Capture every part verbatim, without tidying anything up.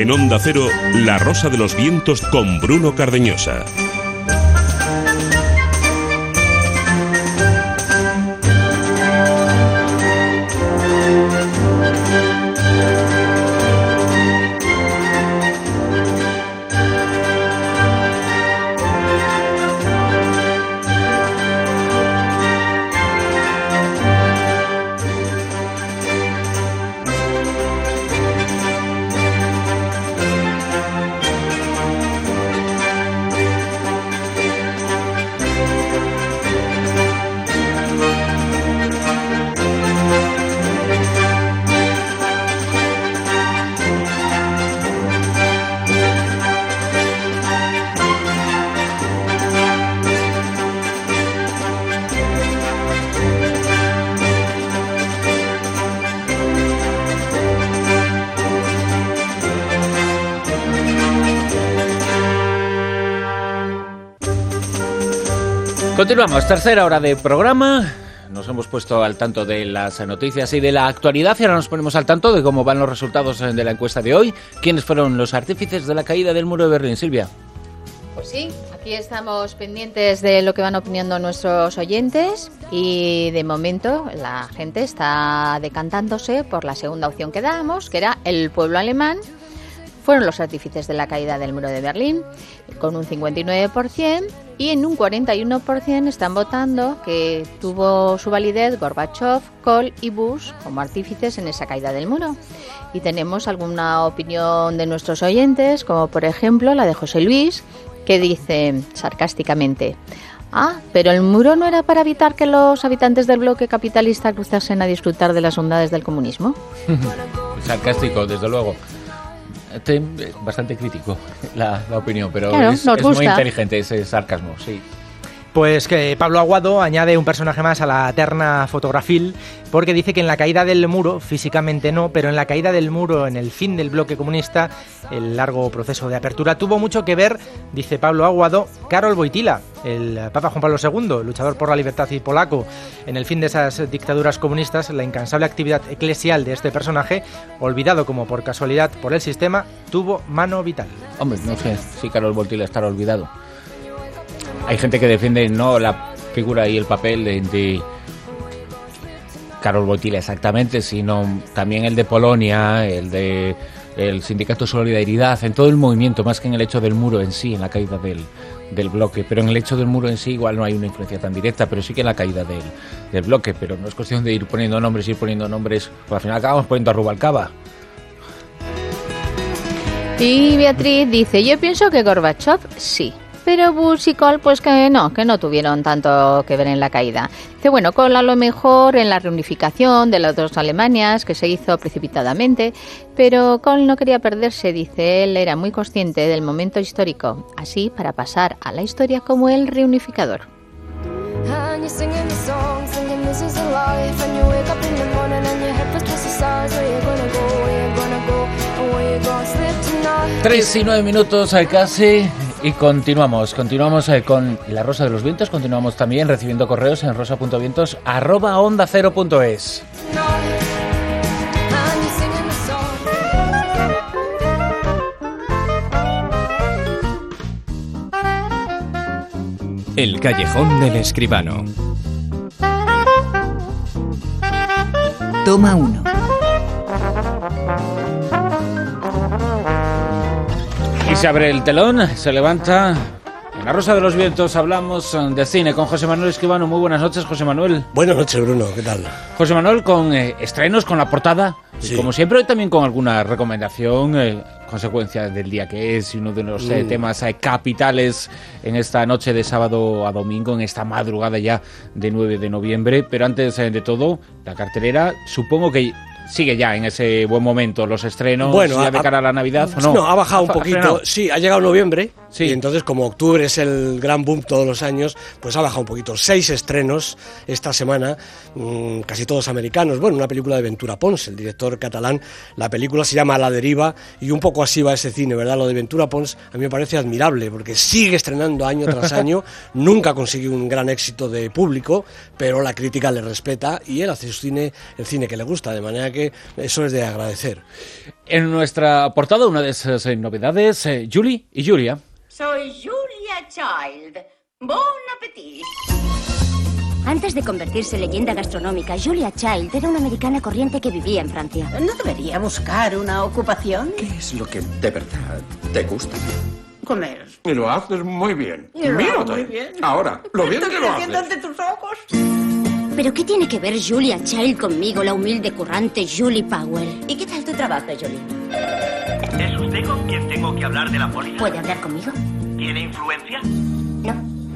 En Onda Cero, La Rosa de los Vientos con Bruno Cardeñosa. Continuamos, tercera hora de programa. Nos hemos puesto al tanto de las noticias y de la actualidad y ahora nos ponemos al tanto de cómo van los resultados de la encuesta de hoy. ¿Quiénes fueron los artífices de la caída del muro de Berlín, Silvia? Pues sí, aquí estamos pendientes de lo que van opinando nuestros oyentes y de momento la gente está decantándose por la segunda opción que dábamos, que era el pueblo alemán. Fueron los artífices de la caída del muro de Berlín, con un cincuenta y nueve por ciento, y en un cuarenta y uno por ciento están votando que tuvo su validez Gorbachev, Kohl y Bush como artífices en esa caída del muro. Y tenemos alguna opinión de nuestros oyentes, como por ejemplo la de José Luis, que dice sarcásticamente: ah, pero el muro no era para evitar que los habitantes del bloque capitalista cruzasen a disfrutar de las bondades del comunismo. Sarcástico, desde luego. Este, bastante crítico la, la opinión, pero claro, es, es muy inteligente ese sarcasmo, sí. Pues que Pablo Aguado añade un personaje más a la terna fotografil, porque dice que en la caída del muro, físicamente no, pero en la caída del muro, en el fin del bloque comunista, el largo proceso de apertura, tuvo mucho que ver, dice Pablo Aguado, Karol Wojtyła, el Papa Juan Pablo segundo, luchador por la libertad y polaco. En el fin de esas dictaduras comunistas, la incansable actividad eclesial de este personaje, olvidado como por casualidad por el sistema, tuvo mano vital. Hombre, no sé si Karol Wojtyła estará olvidado. Hay gente que defiende no la figura y el papel de, de Karol Wojtyła exactamente, sino también el de Polonia, el de el Sindicato Solidaridad, en todo el movimiento, más que en el hecho del muro en sí, en la caída del, del bloque. Pero en el hecho del muro en sí igual no hay una influencia tan directa, pero sí que en la caída del, del bloque. Pero no es cuestión de ir poniendo nombres, ir poniendo nombres, pues al final acabamos poniendo a Rubalcaba. Y Beatriz dice: yo pienso que Gorbachev sí, pero Bush y Kohl pues que no, que no tuvieron tanto que ver en la caída. Dice, bueno, Kohl a lo mejor en la reunificación de las dos Alemanias, que se hizo precipitadamente, pero Kohl no quería perderse, dice él, era muy consciente del momento histórico, así para pasar a la historia como el reunificador. Tres y nueve minutos casi y continuamos, continuamos con La Rosa de los Vientos, continuamos también recibiendo correos en rosa punto vientos arroba onda cero punto es. El callejón del escribano. Toma uno. Y se abre el telón, se levanta. En La Rosa de los Vientos hablamos de cine con José Manuel Escribano. Muy buenas noches, José Manuel. Buenas noches, Bruno, ¿qué tal? José Manuel, con eh, estrenos, con la portada, sí. Como siempre, hoy también con alguna recomendación, eh, consecuencia del día que es, y uno de los eh, mm. temas eh, capitales en esta noche de sábado a domingo, en esta madrugada ya de nueve de noviembre. Pero antes eh, de todo, la cartelera, supongo que sigue ya en ese buen momento los estrenos, bueno, ya de cara a la Navidad, ¿o no? No, ha bajado un poquito. ¿Frenado? Sí, ha llegado noviembre, sí. Y entonces como octubre es el gran boom todos los años, pues ha bajado un poquito. Seis estrenos esta semana, mmm, casi todos americanos. Bueno, una película de Ventura Pons, el director catalán. La película se llama A la deriva y un poco así va ese cine, ¿verdad? Lo de Ventura Pons a mí me parece admirable porque sigue estrenando año tras año, nunca consiguió un gran éxito de público, pero la crítica le respeta y él hace su cine, el cine que le gusta, de manera verdad que eso es de agradecer. En nuestra portada, una de esas eh, novedades, eh, Julie y Julia. Soy Julia Child. Bon appetit. Antes de convertirse en leyenda gastronómica, Julia Child era una americana corriente que vivía en Francia. ¿No debería buscar una ocupación? ¿Qué es lo que de verdad te gusta? Comer. Y lo haces muy bien. Y lo hago Mírate. muy bien. Ahora, lo bien Estoy que lo creciendo haces. ante tus ojos. ¿Pero qué tiene que ver Julia Child conmigo, la humilde currante Julie Powell? ¿Y qué tal tu trabajo, Julie? ¿Es usted con quien tengo que hablar de la póliza? ¿Puede hablar conmigo? ¿Tiene influencia? No.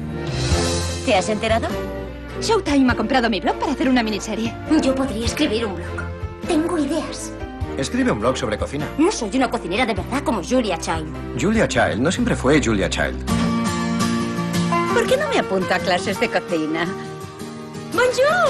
¿Te has enterado? Showtime ha comprado mi blog para hacer una miniserie. Yo podría escribir un blog. Tengo ideas. Escribe un blog sobre cocina. No soy una cocinera de verdad como Julia Child. Julia Child no siempre fue Julia Child. ¿Por qué no me apunto a clases de cocina? ¡Bonjour!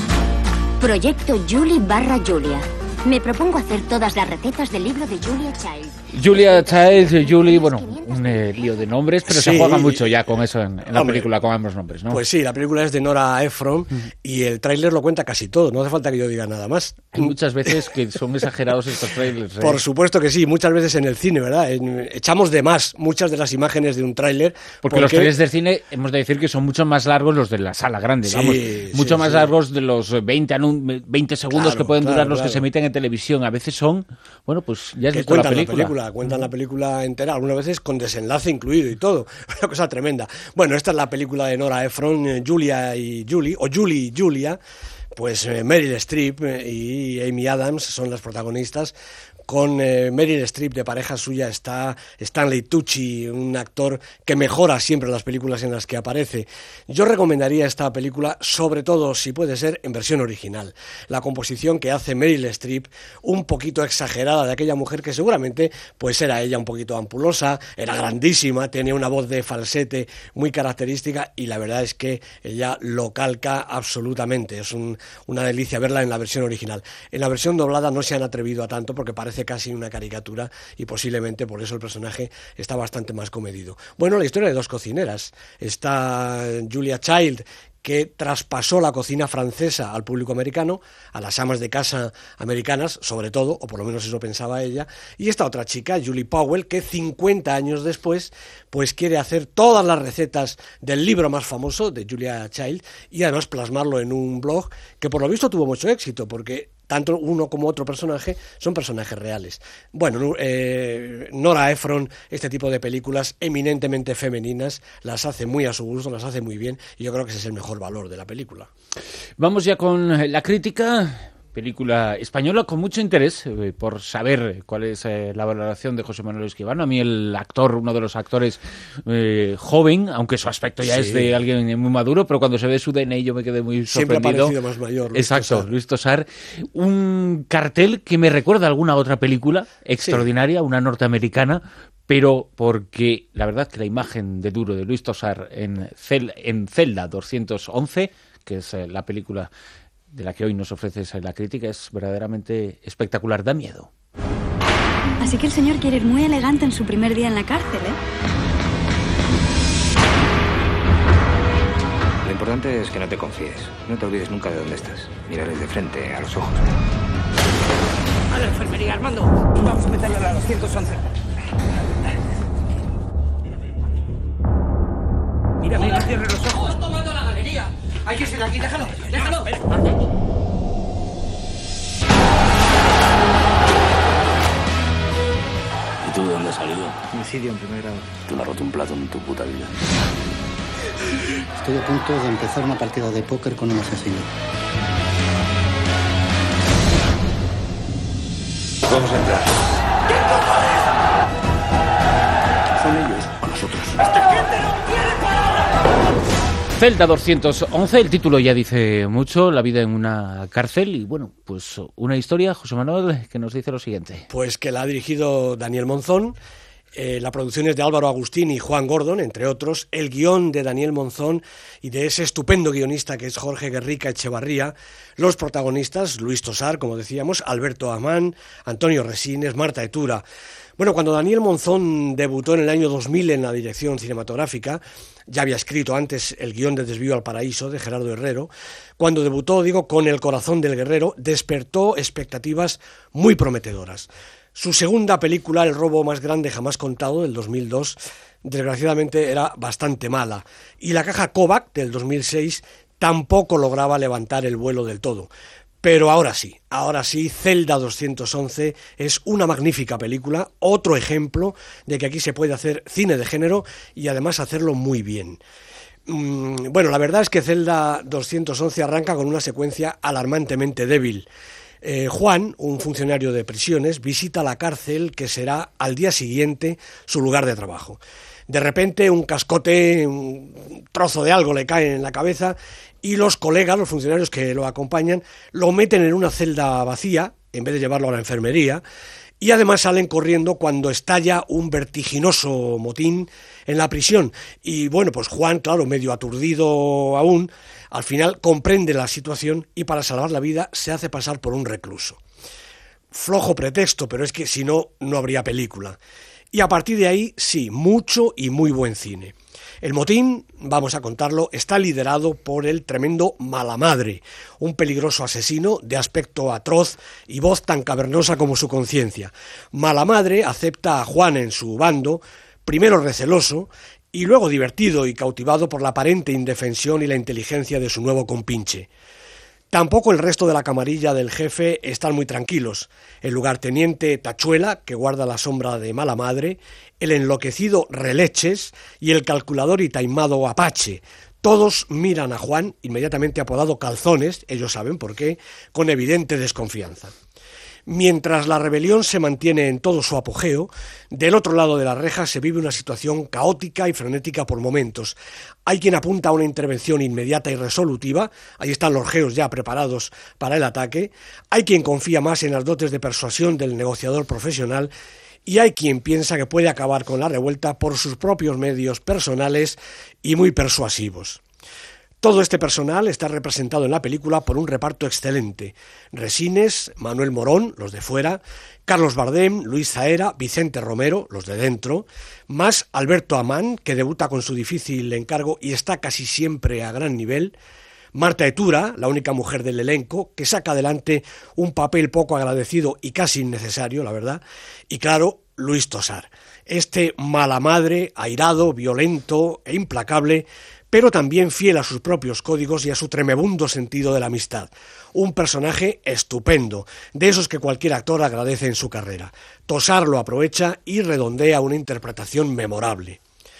Proyecto Julie barra Julia. Me propongo hacer todas las recetas del libro de Julia Child. Julia Child, Julie, bueno, un eh, lío de nombres, pero Sí. se juega mucho ya con eso en, en la Hombre, película, con ambos nombres, ¿no? Pues sí, la película es de Nora Ephron uh-huh. y el tráiler lo cuenta casi todo, no hace falta que yo diga nada más. Hay muchas veces que son exagerados estos trailers. ¿eh? Por supuesto que sí, muchas veces en el cine, ¿verdad? En, echamos de más muchas de las imágenes de un tráiler. Porque, porque los trailers del cine, hemos de decir que son mucho más largos los de la sala grande, sí, vamos, sí, mucho más sí. largos de los veinte, veinte segundos claro, que pueden claro, durar los claro. que se emiten en televisión. A veces son, bueno, pues ya has que visto la cuentan película. la película, cuentan la película entera, algunas veces con desenlace incluido y todo, una cosa tremenda. Bueno, esta es la película de Nora Ephron, eh, Julia y Julie, o Julie y Julia, pues eh, Meryl Streep eh, y Amy Adams son las protagonistas. Con eh, Meryl Streep de pareja suya está Stanley Tucci, un actor que mejora siempre las películas en las que aparece. Yo recomendaría esta película, sobre todo, si puede ser, en versión original. La composición que hace Meryl Streep, un poquito exagerada, de aquella mujer que seguramente pues era ella un poquito ampulosa, era grandísima, tenía una voz de falsete muy característica y la verdad es que ella lo calca absolutamente. Es un, una delicia verla en la versión original. En la versión doblada no se han atrevido a tanto porque parece casi una caricatura y posiblemente por eso el personaje está bastante más comedido. Bueno, la historia de dos cocineras. Está Julia Child, que traspasó la cocina francesa al público americano, a las amas de casa americanas, sobre todo, o por lo menos eso pensaba ella, y esta otra chica, Julie Powell, que cincuenta años después, pues quiere hacer todas las recetas del libro más famoso de Julia Child y además plasmarlo en un blog que por lo visto tuvo mucho éxito, porque tanto uno como otro personaje son personajes reales. Bueno, eh, Nora Ephron, este tipo de películas eminentemente femeninas, las hace muy a su gusto, las hace muy bien, y yo creo que ese es el mejor valor de la película. Vamos ya con la crítica. Película española con mucho interés eh, por saber cuál es eh, la valoración de José Manuel Escribano. A mí el actor, uno de los actores eh, joven, aunque su aspecto ya sí. es de alguien muy maduro, pero cuando se ve su D N I yo me quedé muy Siempre sorprendido. Siempre ha parecido más mayor. Luis Exacto, Tosar. Luis Tosar. Un cartel que me recuerda a alguna otra película extraordinaria, sí. una norteamericana, pero porque la verdad que la imagen de duro de Luis Tosar en, Cel- en Celda doscientos once, que es eh, la película de la que hoy nos ofreces la crítica, es verdaderamente espectacular, da miedo. Así que el señor quiere ir muy elegante en su primer día en la cárcel, ¿eh? Lo importante es que no te confíes. No te olvides nunca de dónde estás. Mírales de frente, a los ojos. A la enfermería, Armando. Vamos a meterle a la doscientos once. Mira, mira, cierre los ojos. ¡Estamos tomando la galería! Hay que ser aquí, déjalo, déjalo. ¿Y tú de dónde has salido? Homicidio en primer grado. Tú no has roto un plato en tu puta vida. Estoy a punto de empezar una partida de póker con un asesino. Vamos a entrar. ¿Son ellos o nosotros? ¡Esta gente no quiere parar! Celda doscientos once, el título ya dice mucho, la vida en una cárcel y bueno, pues una historia, José Manuel, que nos dice lo siguiente. Pues que la ha dirigido Daniel Monzón. Eh, la producción es de Álvaro Agustín y Juan Gordon, entre otros. El guión de Daniel Monzón y de ese estupendo guionista que es Jorge Guerrica Echevarría. Los protagonistas, Luis Tosar, como decíamos, Alberto Amán, Antonio Resines, Marta Etura. Bueno, cuando Daniel Monzón debutó en el año dos mil en la dirección cinematográfica, ya había escrito antes el guión de Desvío al Paraíso, de Gerardo Herrero. Cuando debutó, digo, con El corazón del guerrero, despertó expectativas muy prometedoras. Su segunda película, El robo más grande jamás contado, del dos mil dos, desgraciadamente era bastante mala. Y La caja Kovac, del dos mil seis, tampoco lograba levantar el vuelo del todo. Pero ahora sí, ahora sí, Celda doscientos once es una magnífica película, otro ejemplo de que aquí se puede hacer cine de género y además hacerlo muy bien. Mm, bueno, la verdad es que Celda doscientos once arranca con una secuencia alarmantemente débil. Eh, Juan, un funcionario de prisiones, visita la cárcel que será al día siguiente su lugar de trabajo. De repente un cascote, un trozo de algo le cae en la cabeza y los colegas, los funcionarios que lo acompañan, lo meten en una celda vacía en vez de llevarlo a la enfermería y además salen corriendo cuando estalla un vertiginoso motín en la prisión. Y bueno, pues Juan, claro, medio aturdido aún, al final comprende la situación y para salvar la vida se hace pasar por un recluso. Flojo pretexto, pero es que si no, no habría película. Y a partir de ahí, sí, mucho y muy buen cine. El motín, vamos a contarlo, está liderado por el tremendo Malamadre, un peligroso asesino de aspecto atroz y voz tan cavernosa como su conciencia. Malamadre acepta a Juan en su bando, primero receloso y luego divertido y cautivado por la aparente indefensión y la inteligencia de su nuevo compinche. Tampoco el resto de la camarilla del jefe están muy tranquilos. El lugarteniente Tachuela, que guarda la sombra de Malamadre, el enloquecido Releches y el calculador y taimado Apache. Todos miran a Juan, inmediatamente apodado Calzones, ellos saben por qué, con evidente desconfianza. Mientras la rebelión se mantiene en todo su apogeo, del otro lado de la reja se vive una situación caótica y frenética por momentos. Hay quien apunta a una intervención inmediata y resolutiva, ahí están los geos ya preparados para el ataque, hay quien confía más en las dotes de persuasión del negociador profesional y hay quien piensa que puede acabar con la revuelta por sus propios medios personales y muy persuasivos. Todo este personal está representado en la película por un reparto excelente. Resines, Manuel Morón, los de fuera, Carlos Bardem, Luis Zaera, Vicente Romero, los de dentro, más Alberto Amán, que debuta con su difícil encargo y está casi siempre a gran nivel, Marta Etura, la única mujer del elenco, que saca adelante un papel poco agradecido y casi innecesario, la verdad, y claro, Luis Tosar, este Malamadre, airado, violento e implacable, pero también fiel a sus propios códigos y a su tremebundo sentido de la amistad. Un personaje estupendo, de esos que cualquier actor agradece en su carrera. Tosar lo aprovecha y redondea una interpretación memorable.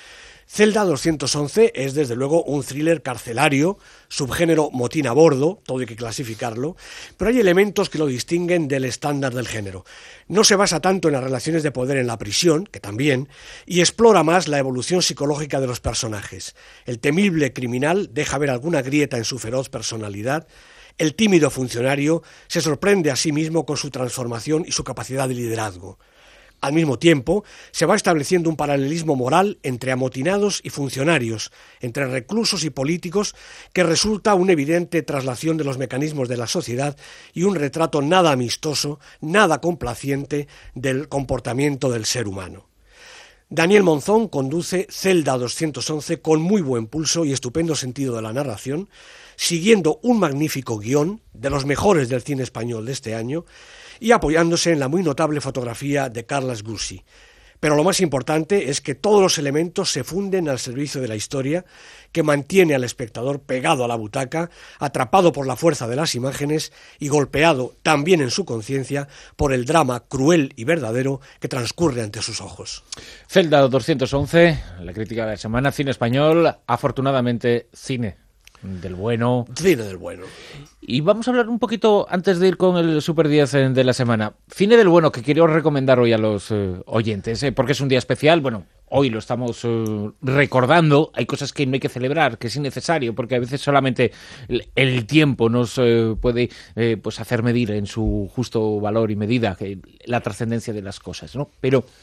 Celda doscientos once es desde luego un thriller carcelario, subgénero motín a bordo, todo hay que clasificarlo, pero hay elementos que lo distinguen del estándar del género. No se basa tanto en las relaciones de poder en la prisión, que también, y explora más la evolución psicológica de los personajes. El temible criminal deja ver alguna grieta en su feroz personalidad. El tímido funcionario se sorprende a sí mismo con su transformación y su capacidad de liderazgo. Al mismo tiempo, se va estableciendo un paralelismo moral entre amotinados y funcionarios, entre reclusos y políticos, que resulta una evidente traslación de los mecanismos de la sociedad y un retrato nada amistoso, nada complaciente del comportamiento del ser humano. Daniel Monzón conduce Celda doscientos once con muy buen pulso y estupendo sentido de la narración, siguiendo un magnífico guión, de los mejores del cine español de este año, y apoyándose en la muy notable fotografía de Carles Gussi. Pero lo más importante es que todos los elementos se funden al servicio de la historia, que mantiene al espectador pegado a la butaca, atrapado por la fuerza de las imágenes y golpeado también en su conciencia por el drama cruel y verdadero que transcurre ante sus ojos. Celda doscientos once, la crítica de la semana, cine español, afortunadamente cine del bueno. Cine del bueno. Y vamos a hablar un poquito, antes de ir con el Super diez de la semana, cine del bueno que quiero recomendar hoy a los eh, oyentes, eh, porque es un día especial. Bueno, hoy lo estamos eh, recordando, hay cosas que no hay que celebrar, que es innecesario, porque a veces solamente el, el tiempo nos eh, puede eh, pues hacer medir en su justo valor y medida que, la trascendencia de las cosas, ¿no? Pero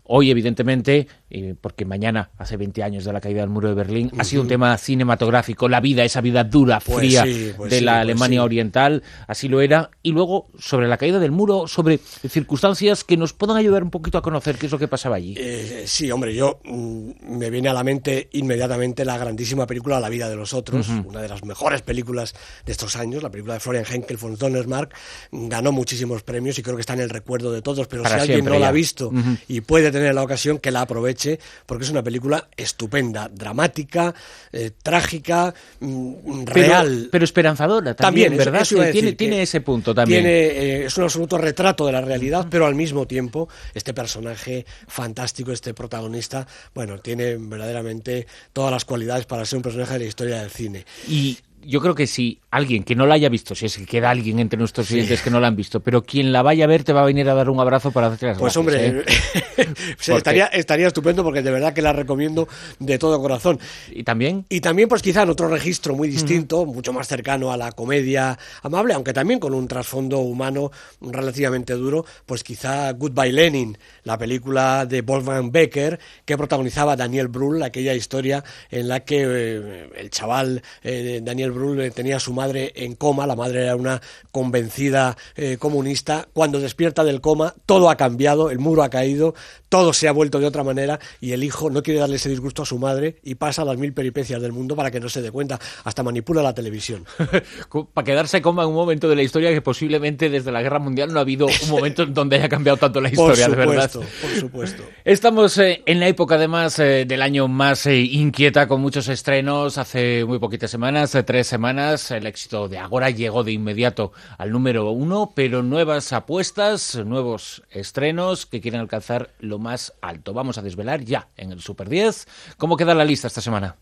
Hoy, evidentemente, eh, porque mañana hace veinte años de la caída del muro de Berlín, uh-huh. ha sido un tema cinematográfico, la vida, esa vida dura, pues fría sí, pues de sí, la pues Alemania sí. oriental, así lo era. Y luego, sobre la caída del muro, sobre circunstancias que nos puedan ayudar un poquito a conocer qué es lo que pasaba allí. Eh, sí, hombre, yo mm, me viene a la mente inmediatamente la grandísima película La vida de los otros, uh-huh. una de las mejores películas de estos años, la película de Florian Henkel von Donnersmarck, ganó muchísimos premios y creo que está en el recuerdo de todos, pero Para si alguien no ya. la ha visto uh-huh. y puede tener la ocasión, que la aproveche, porque es una película estupenda, dramática, eh, trágica, mm, real. Pero, pero esperanzadora también, también ¿verdad? Eso, eso tiene, tiene ese punto también. Tiene, eh, es un absoluto retrato de la realidad, pero al mismo tiempo este personaje fantástico, este protagonista, bueno, tiene verdaderamente todas las cualidades para ser un personaje de la historia del cine. Y yo creo que si alguien que no la haya visto, si es que queda alguien entre nuestros clientes sí. que no la han visto, pero quien la vaya a ver te va a venir a dar un abrazo para hacerte las Pues gracias, hombre, ¿eh? sí, estaría, estaría estupendo porque de verdad que la recomiendo de todo corazón. ¿Y también? Y también pues quizá en otro registro muy distinto, uh-huh. mucho más cercano a la comedia amable, aunque también con un trasfondo humano relativamente duro, pues quizá Goodbye Lenin, la película de Wolfgang Becker que protagonizaba Daniel Brühl, aquella historia en la que eh, el chaval eh, Daniel Brühl tenía a su madre en coma, la madre era una convencida eh, comunista, cuando despierta del coma todo ha cambiado, el muro ha caído, todo se ha vuelto de otra manera y el hijo no quiere darle ese disgusto a su madre y pasa las mil peripecias del mundo para que no se dé cuenta, hasta manipula la televisión. Para quedarse coma en un momento de la historia que posiblemente desde la Guerra Mundial no ha habido un momento en donde haya cambiado tanto la historia, por supuesto, de verdad. Por supuesto. Estamos eh, en la época además eh, del año más eh, inquieta, con muchos estrenos. Hace muy poquitas semanas, eh, tres semanas, el éxito de Agora llegó de inmediato al número uno, pero nuevas apuestas, nuevos estrenos que quieren alcanzar lo más alto. Vamos a desvelar ya en el Super diez cómo queda la lista esta semana.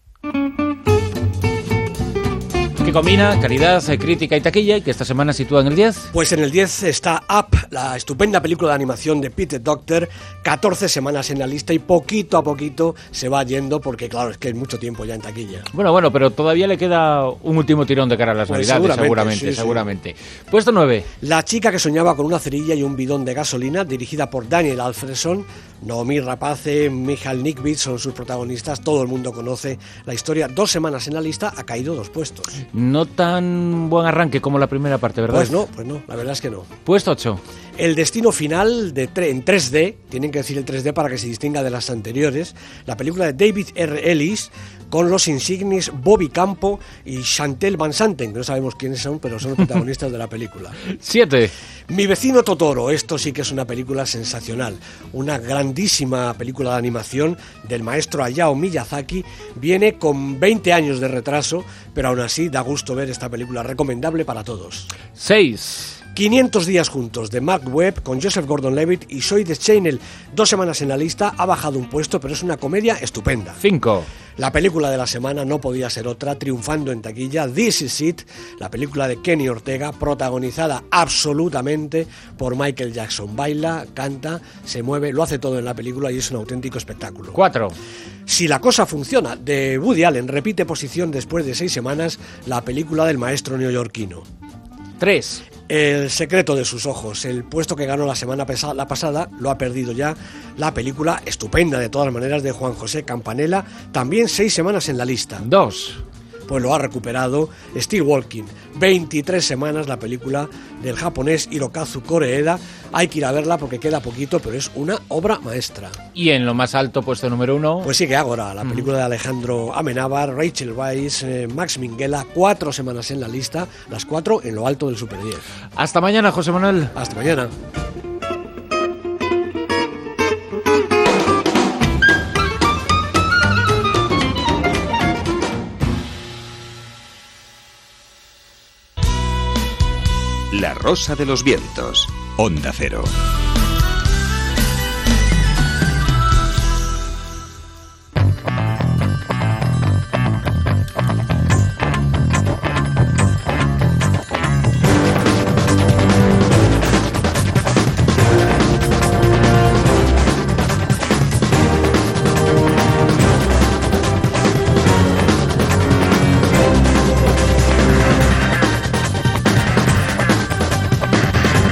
Que combina calidad, crítica y taquilla, y que esta semana sitúa en el diez. Pues en el diez está Up, la estupenda película de animación de Pete Docter, catorce semanas en la lista y poquito a poquito se va yendo porque claro, es que es mucho tiempo ya en taquilla. Bueno, bueno, pero todavía le queda un último tirón de cara a las pues navidades, seguramente, seguramente, sí, seguramente. Sí. Puesto nueve. La chica que soñaba con una cerilla y un bidón de gasolina, dirigida por Daniel Alfredson. Noomi Rapace, Michael Nickbitz son sus protagonistas, todo el mundo conoce la historia. Dos semanas en la lista, ha caído dos puestos. No tan buen arranque como la primera parte, ¿verdad? Pues no, pues no, la verdad es que no. Puesto ocho. El destino final de tre- en tres D, tienen que decir el tres D para que se distinga de las anteriores, la película de David R. Ellis, con los insignes Bobby Campo y Chantel Van Santen, que no sabemos quiénes son, pero son los protagonistas de la película. Siete. Mi vecino Totoro, esto sí que es una película sensacional, una grandísima película de animación del maestro Hayao Miyazaki, viene con veinte años de retraso, pero aún así da gusto ver esta película, recomendable para todos. Seis. quinientos días juntos, de Mark Webb, con Joseph Gordon-Levitt y Zoe Deschanel. Dos semanas en la lista, ha bajado un puesto, pero es una comedia estupenda. Cinco. La película de la semana no podía ser otra, triunfando en taquilla, This Is It, la película de Kenny Ortega, protagonizada absolutamente por Michael Jackson. Baila, canta, se mueve, lo hace todo en la película y es un auténtico espectáculo. Cuatro. Si la cosa funciona, de Woody Allen, repite posición después de seis semanas, la película del maestro neoyorquino. Tres. El secreto de sus ojos, el puesto que ganó la semana pesa- la pasada, lo ha perdido ya la película estupenda de todas maneras de Juan José Campanella, también seis semanas en la lista. Dos. Pues lo ha recuperado Still Walking, veintitrés semanas la película del japonés Hirokazu Koreeda, hay que ir a verla porque queda poquito, pero es una obra maestra. Y en lo más alto, puesto número uno. Pues sigue Ágora, la película de Alejandro Amenábar, Rachel Weisz, eh, Max Minghella, cuatro semanas en la lista, las cuatro en lo alto del Super diez. Hasta mañana, José Manuel. Hasta mañana. La Rosa de los Vientos, Onda Cero.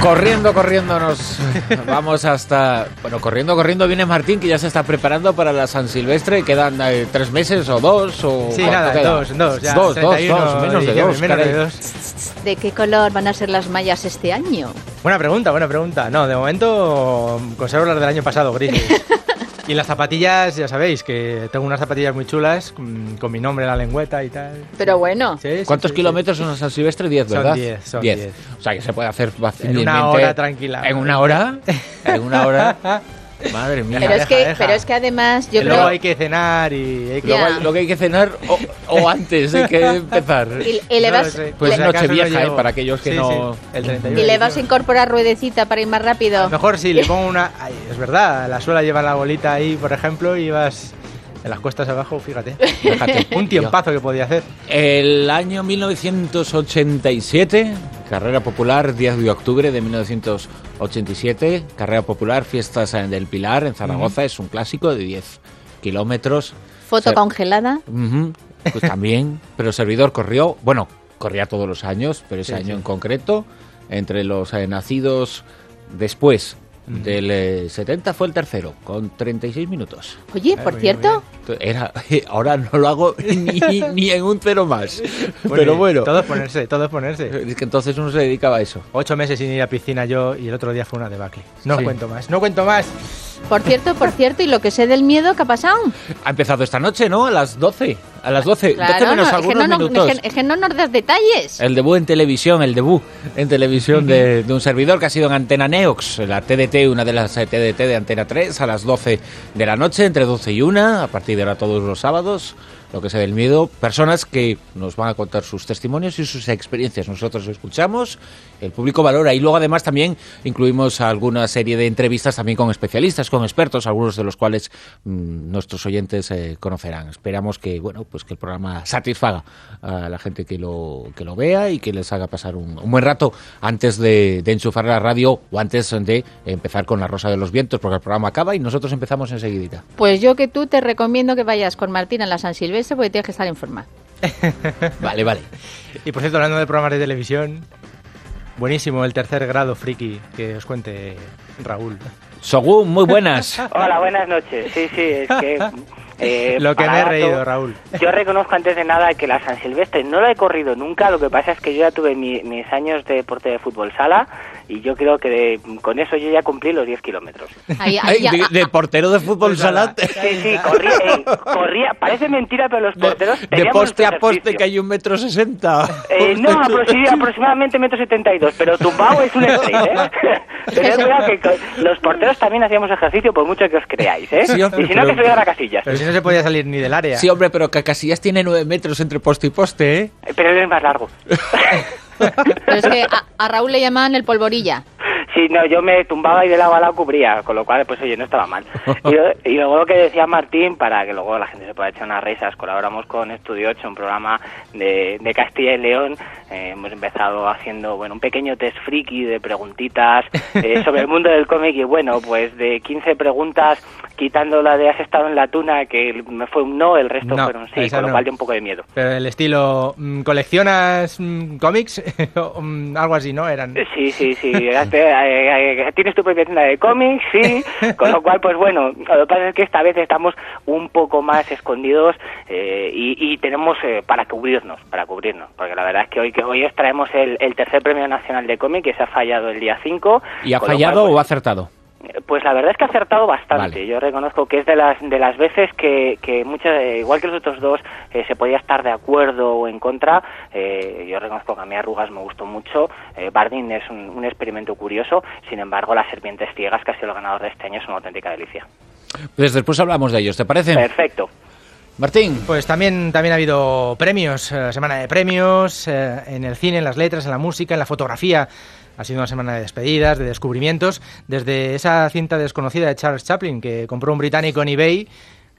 Corriendo, corriendo nos vamos hasta... Bueno, corriendo, corriendo viene Martín, que ya se está preparando para la San Silvestre. Quedan eh, tres meses o dos o... Sí, nada, queda? dos, dos, ya, dos, dos, dos, menos de dos, menos caray. de dos. ¿De qué color van a ser las mallas este año? Buena pregunta, buena pregunta. No, de momento conservo las del año pasado, grises. Y las zapatillas, ya sabéis, que tengo unas zapatillas muy chulas, con, con mi nombre en la lengüeta y tal. Pero bueno. Sí, sí, ¿Cuántos sí, kilómetros sí. son a San Silvestre? Diez, Son ¿verdad? diez, son diez. diez. O sea, que se puede hacer fácilmente... En una hora tranquila. ¿En una hora? ¿En una hora? Madre mía. Pero es, deja, que, deja. pero es que además yo Y creo... luego hay que cenar y hay que... Luego Ya. hay, lo que hay que cenar o, o antes hay que empezar. Y, y le No vas, lo sé. Pues Si acaso Nochevieja, no ¿eh? llevo- Para aquellos que Sí, no... sí, el treinta y uno y le de vas a diciembre. incorporar ruedecita para ir más rápido. A lo mejor si le pongo una... Ay, es verdad, la suela lleva la bolita ahí, por ejemplo, y vas en las cuestas abajo, fíjate. Fíjate. Un tiempazo que podía hacer. El año mil novecientos ochenta y siete, carrera popular, diez de octubre de mil novecientos ochenta y siete, carrera popular, fiestas del Pilar en Zaragoza, uh-huh. Es un clásico de diez kilómetros. Foto Se- congelada. Uh-huh. Pues también, pero el servidor corrió, bueno, corría todos los años, pero ese Sí, año sí. en concreto, entre los eh, nacidos después del eh, setenta fue el tercero, con treinta y seis minutos. Oye, Ay, por muy cierto, Era, ahora no lo hago ni, ni en un cero más. Pero bueno, Todo es ponerse, todo es ponerse. es que entonces uno se dedicaba a eso. Ocho meses sin ir a piscina yo y el otro día fue una debacle. No Sí. cuento más, no cuento más. por cierto, por cierto, y lo que sé del miedo, ¿qué ha pasado? Ha empezado esta noche, ¿no? A las doce. A las doce. doce Claro, menos no, es, que algunos no, no, minutos. es, que, es que no nos das detalles. El debut en televisión, el debut en televisión de, de un servidor que ha sido en Antena Neox, la T D T, una de las eh, T D T de Antena tres, a las doce de la noche, entre doce y una, a partir de ahora todos los sábados, lo que sea del miedo, personas que nos van a contar sus testimonios y sus experiencias. Nosotros escuchamos, el público valora y luego además también incluimos alguna serie de entrevistas también con especialistas, con expertos, algunos de los cuales mmm, nuestros oyentes eh, conocerán. Esperamos que, bueno, pues que el programa satisfaga a la gente que lo que lo vea y que les haga pasar un, un buen rato antes de, de enchufar la radio o antes de empezar con La Rosa de los Vientos, porque el programa acaba y nosotros empezamos enseguidita. Pues yo que tú te recomiendo que vayas con Martín a la San Silvestre porque tienes que estar en forma. Vale, vale. Y por cierto, hablando de programas de televisión, buenísimo el tercer grado friki que os cuente Raúl. Sogún, muy buenas. Hola, buenas noches. Sí, sí, es que... Eh, Lo que me he barato. reído, Raúl. Yo reconozco antes de nada que la San Silvestre no la he corrido nunca, lo que pasa es que yo ya tuve mi- mis años de deporte de fútbol sala y yo creo que de- con eso yo ya cumplí los diez kilómetros. Ahí, ahí Ay, ya- de, de portero de fútbol sala, Sí, sí, corría, eh, corría, parece mentira, pero los porteros de teníamos poste a nuestro poste ejercicio. que hay un metro sesenta. Eh, no, aproxi- aproximadamente metro setenta y dos, pero tumbado es un straight, ¿eh? Tened cuidado que con- los porteros también hacíamos ejercicio, por mucho que os creáis, ¿eh? Sí, hombre, y si no, pero- que soy a Casillas. Pero si no se podía salir ni del área. Sí, hombre, pero que Casillas tiene nueve metros entre poste y poste, ¿eh? Pero él es más largo. pero es que a, a Raúl le llamaban el polvorilla. Sí, no, yo me tumbaba y de lado a lado cubría, con lo cual, pues oye, no estaba mal. Y, y luego lo que decía Martín, para que luego la gente se pueda echar unas risas, colaboramos con Estudio ocho, un programa de, de Castilla y León. Eh, hemos empezado haciendo, bueno, un pequeño test friki de preguntitas eh, sobre el mundo del cómic y, bueno, pues de quince preguntas, quitando la de has estado en la tuna, que me fue un no, el resto No, fueron sí, esa con lo no. cual dio un poco de miedo. Pero el estilo, mm, ¿coleccionas mm, cómics? O, mm, algo así, ¿no? Eran. Sí, sí, sí. Hazte- eh, eh, Tienes tu propia tienda de cómics, sí. Con lo cual, pues bueno, lo que pasa es que esta vez estamos un poco más escondidos eh, y, y tenemos eh, para cubrirnos, para cubrirnos. Porque la verdad es que hoy que hoy os traemos el, el tercer premio nacional de cómic que se ha fallado el día cinco. ¿Y ha con lo fallado cual, pues, o ha acertado? Pues la verdad es que ha acertado bastante. Vale. Yo reconozco que es de las de las veces que, que muchas, eh, igual que los otros dos, eh, se podía estar de acuerdo o en contra. Eh, yo reconozco que a mí Arrugas me gustó mucho. Eh, Bardin es un, un experimento curioso. Sin embargo, Las Serpientes Ciegas, que ha sido el ganador de este año, es una auténtica delicia. Pues después hablamos de ellos, ¿te parece? Perfecto. Martín. Pues también, también ha habido premios, eh, semana de premios, eh, en el cine, en las letras, en la música, en la fotografía. Ha sido una semana de despedidas, de descubrimientos, desde esa cinta desconocida de Charles Chaplin que compró un británico en eBay,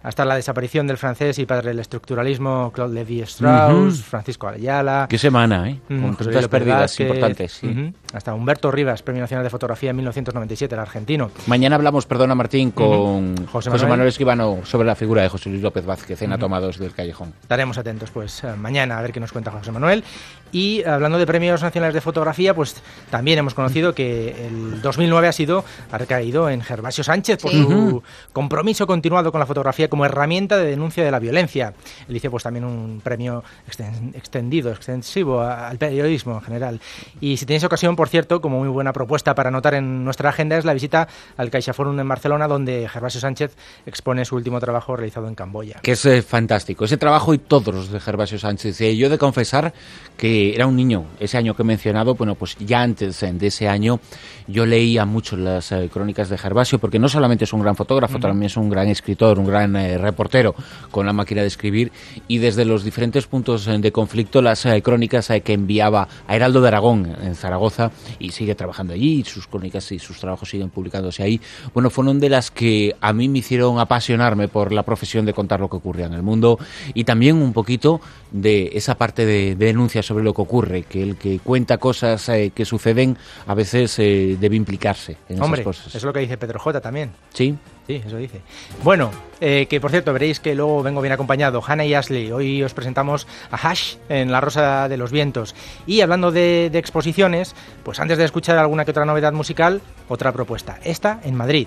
hasta la desaparición del francés y padre del estructuralismo Claude Lévi-Strauss, uh-huh. Francisco Ayala. Qué semana, ¿eh? Con uh-huh. tantas pérdidas que, importantes. Sí. Uh-huh. Hasta Humberto Rivas, Premio Nacional de Fotografía en mil novecientos noventa y siete, el argentino. Mañana hablamos, perdona Martín, con uh-huh. José, José Manuel. Manuel Escribano sobre la figura de José Luis López Vázquez en uh-huh. A Toma dos del Callejón. Estaremos atentos pues mañana a ver qué nos cuenta José Manuel. Y hablando de premios nacionales de fotografía, pues también hemos conocido que el dos mil nueve ha sido, ha recaído en Gervasio Sánchez por sí. su uh-huh. compromiso continuado con la fotografía como herramienta de denuncia de la violencia. Él dice pues también un premio extendido, extensivo al periodismo en general. Y si tenéis ocasión, por cierto, como muy buena propuesta para anotar en nuestra agenda es la visita al CaixaForum en Barcelona, donde Gervasio Sánchez expone su último trabajo realizado en Camboya. Que es eh, fantástico, ese trabajo y todos los de Gervasio Sánchez. Eh, yo he de confesar que era un niño, ese año que he mencionado, bueno, pues ya antes eh, de ese año yo leía mucho las eh, crónicas de Gervasio, porque no solamente es un gran fotógrafo, uh-huh. también es un gran escritor, un gran eh, reportero con la máquina de escribir, y desde los diferentes puntos eh, de conflicto, las eh, crónicas eh, que enviaba a Heraldo de Aragón en Zaragoza, y sigue trabajando allí, y sus crónicas y sus trabajos siguen publicándose ahí, bueno, fueron de las que a mí me hicieron apasionarme por la profesión de contar lo que ocurría en el mundo, y también un poquito de esa parte de, de denuncia sobre lo que ocurre, que el que cuenta cosas eh, que suceden a veces eh, debe implicarse en Hombre, esas cosas. Es lo que dice Pedro J. también. Sí. Sí, eso dice. Bueno, eh, que por cierto, veréis que luego vengo bien acompañado. Hannah y Ashley, hoy os presentamos a Hash en La Rosa de los Vientos. Y hablando de, de exposiciones, pues antes de escuchar alguna que otra novedad musical, otra propuesta. Esta en Madrid.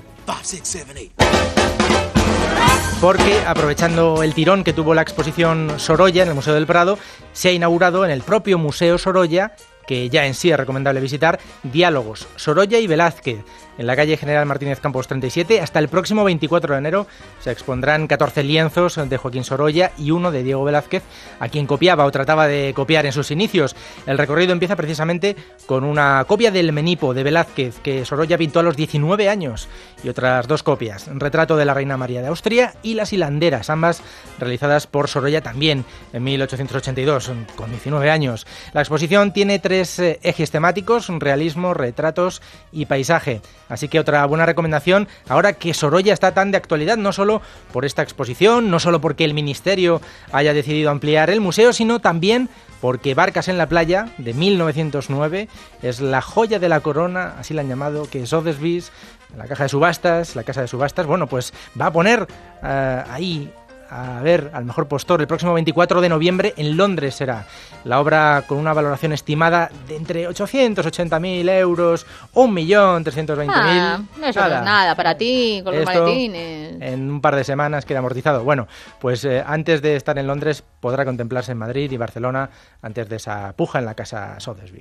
Porque, aprovechando el tirón que tuvo la exposición Sorolla en el Museo del Prado, se ha inaugurado en el propio Museo Sorolla, que ya en sí es recomendable visitar, Diálogos, Sorolla y Velázquez, en la calle General Martínez Campos treinta y siete. Hasta el próximo veinticuatro de enero se expondrán catorce lienzos de Joaquín Sorolla y uno de Diego Velázquez, a quien copiaba o trataba de copiar en sus inicios. El recorrido empieza precisamente con una copia del Menipo de Velázquez, que Sorolla pintó a los diecinueve años, y otras dos copias, un retrato de la Reina María de Austria y Las Hilanderas, ambas realizadas por Sorolla también en mil ochocientos ochenta y dos, con diecinueve años. La exposición tiene tres eh, ejes temáticos: realismo, retratos y paisaje. Así que otra buena recomendación, ahora que Sorolla está tan de actualidad, no solo por esta exposición, no solo porque el Ministerio haya decidido ampliar el museo, sino también porque Barcas en la playa, de mil novecientos nueve, es la joya de la corona, así la han llamado, que Sotheby's, la caja de subastas, la casa de subastas, bueno, pues va a poner uh, ahí a ver al mejor postor el próximo veinticuatro de noviembre en Londres. Será la obra con una valoración estimada de entre ochocientos ochenta mil euros, un millón trescientos veinte mil. Ah, eso nada. No es nada para ti con los Esto, maletines. En un par de semanas queda amortizado. Bueno, pues eh, antes de estar en Londres podrá contemplarse en Madrid y Barcelona antes de esa puja en la casa Sotheby's.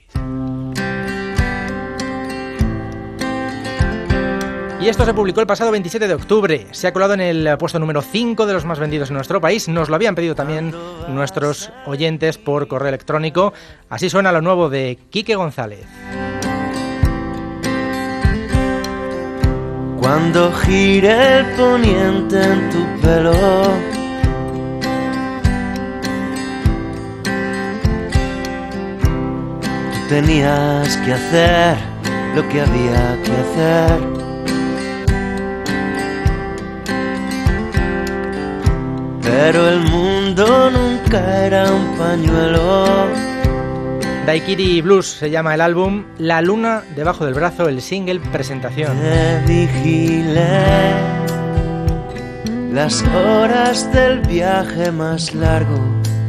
Y esto se publicó el pasado veintisiete de octubre. Se ha colado en el puesto número cinco de los más vendidos en nuestro país. Nos lo habían pedido también nuestros oyentes por correo electrónico. Así suena lo nuevo de Quique González. Cuando gire el poniente en tu pelo, tú tenías que hacer lo que había que hacer. Pero el mundo nunca era un pañuelo. Daiquiri Blues se llama el álbum. La luna debajo del brazo, el single presentación. Te vigilé las horas del viaje más largo,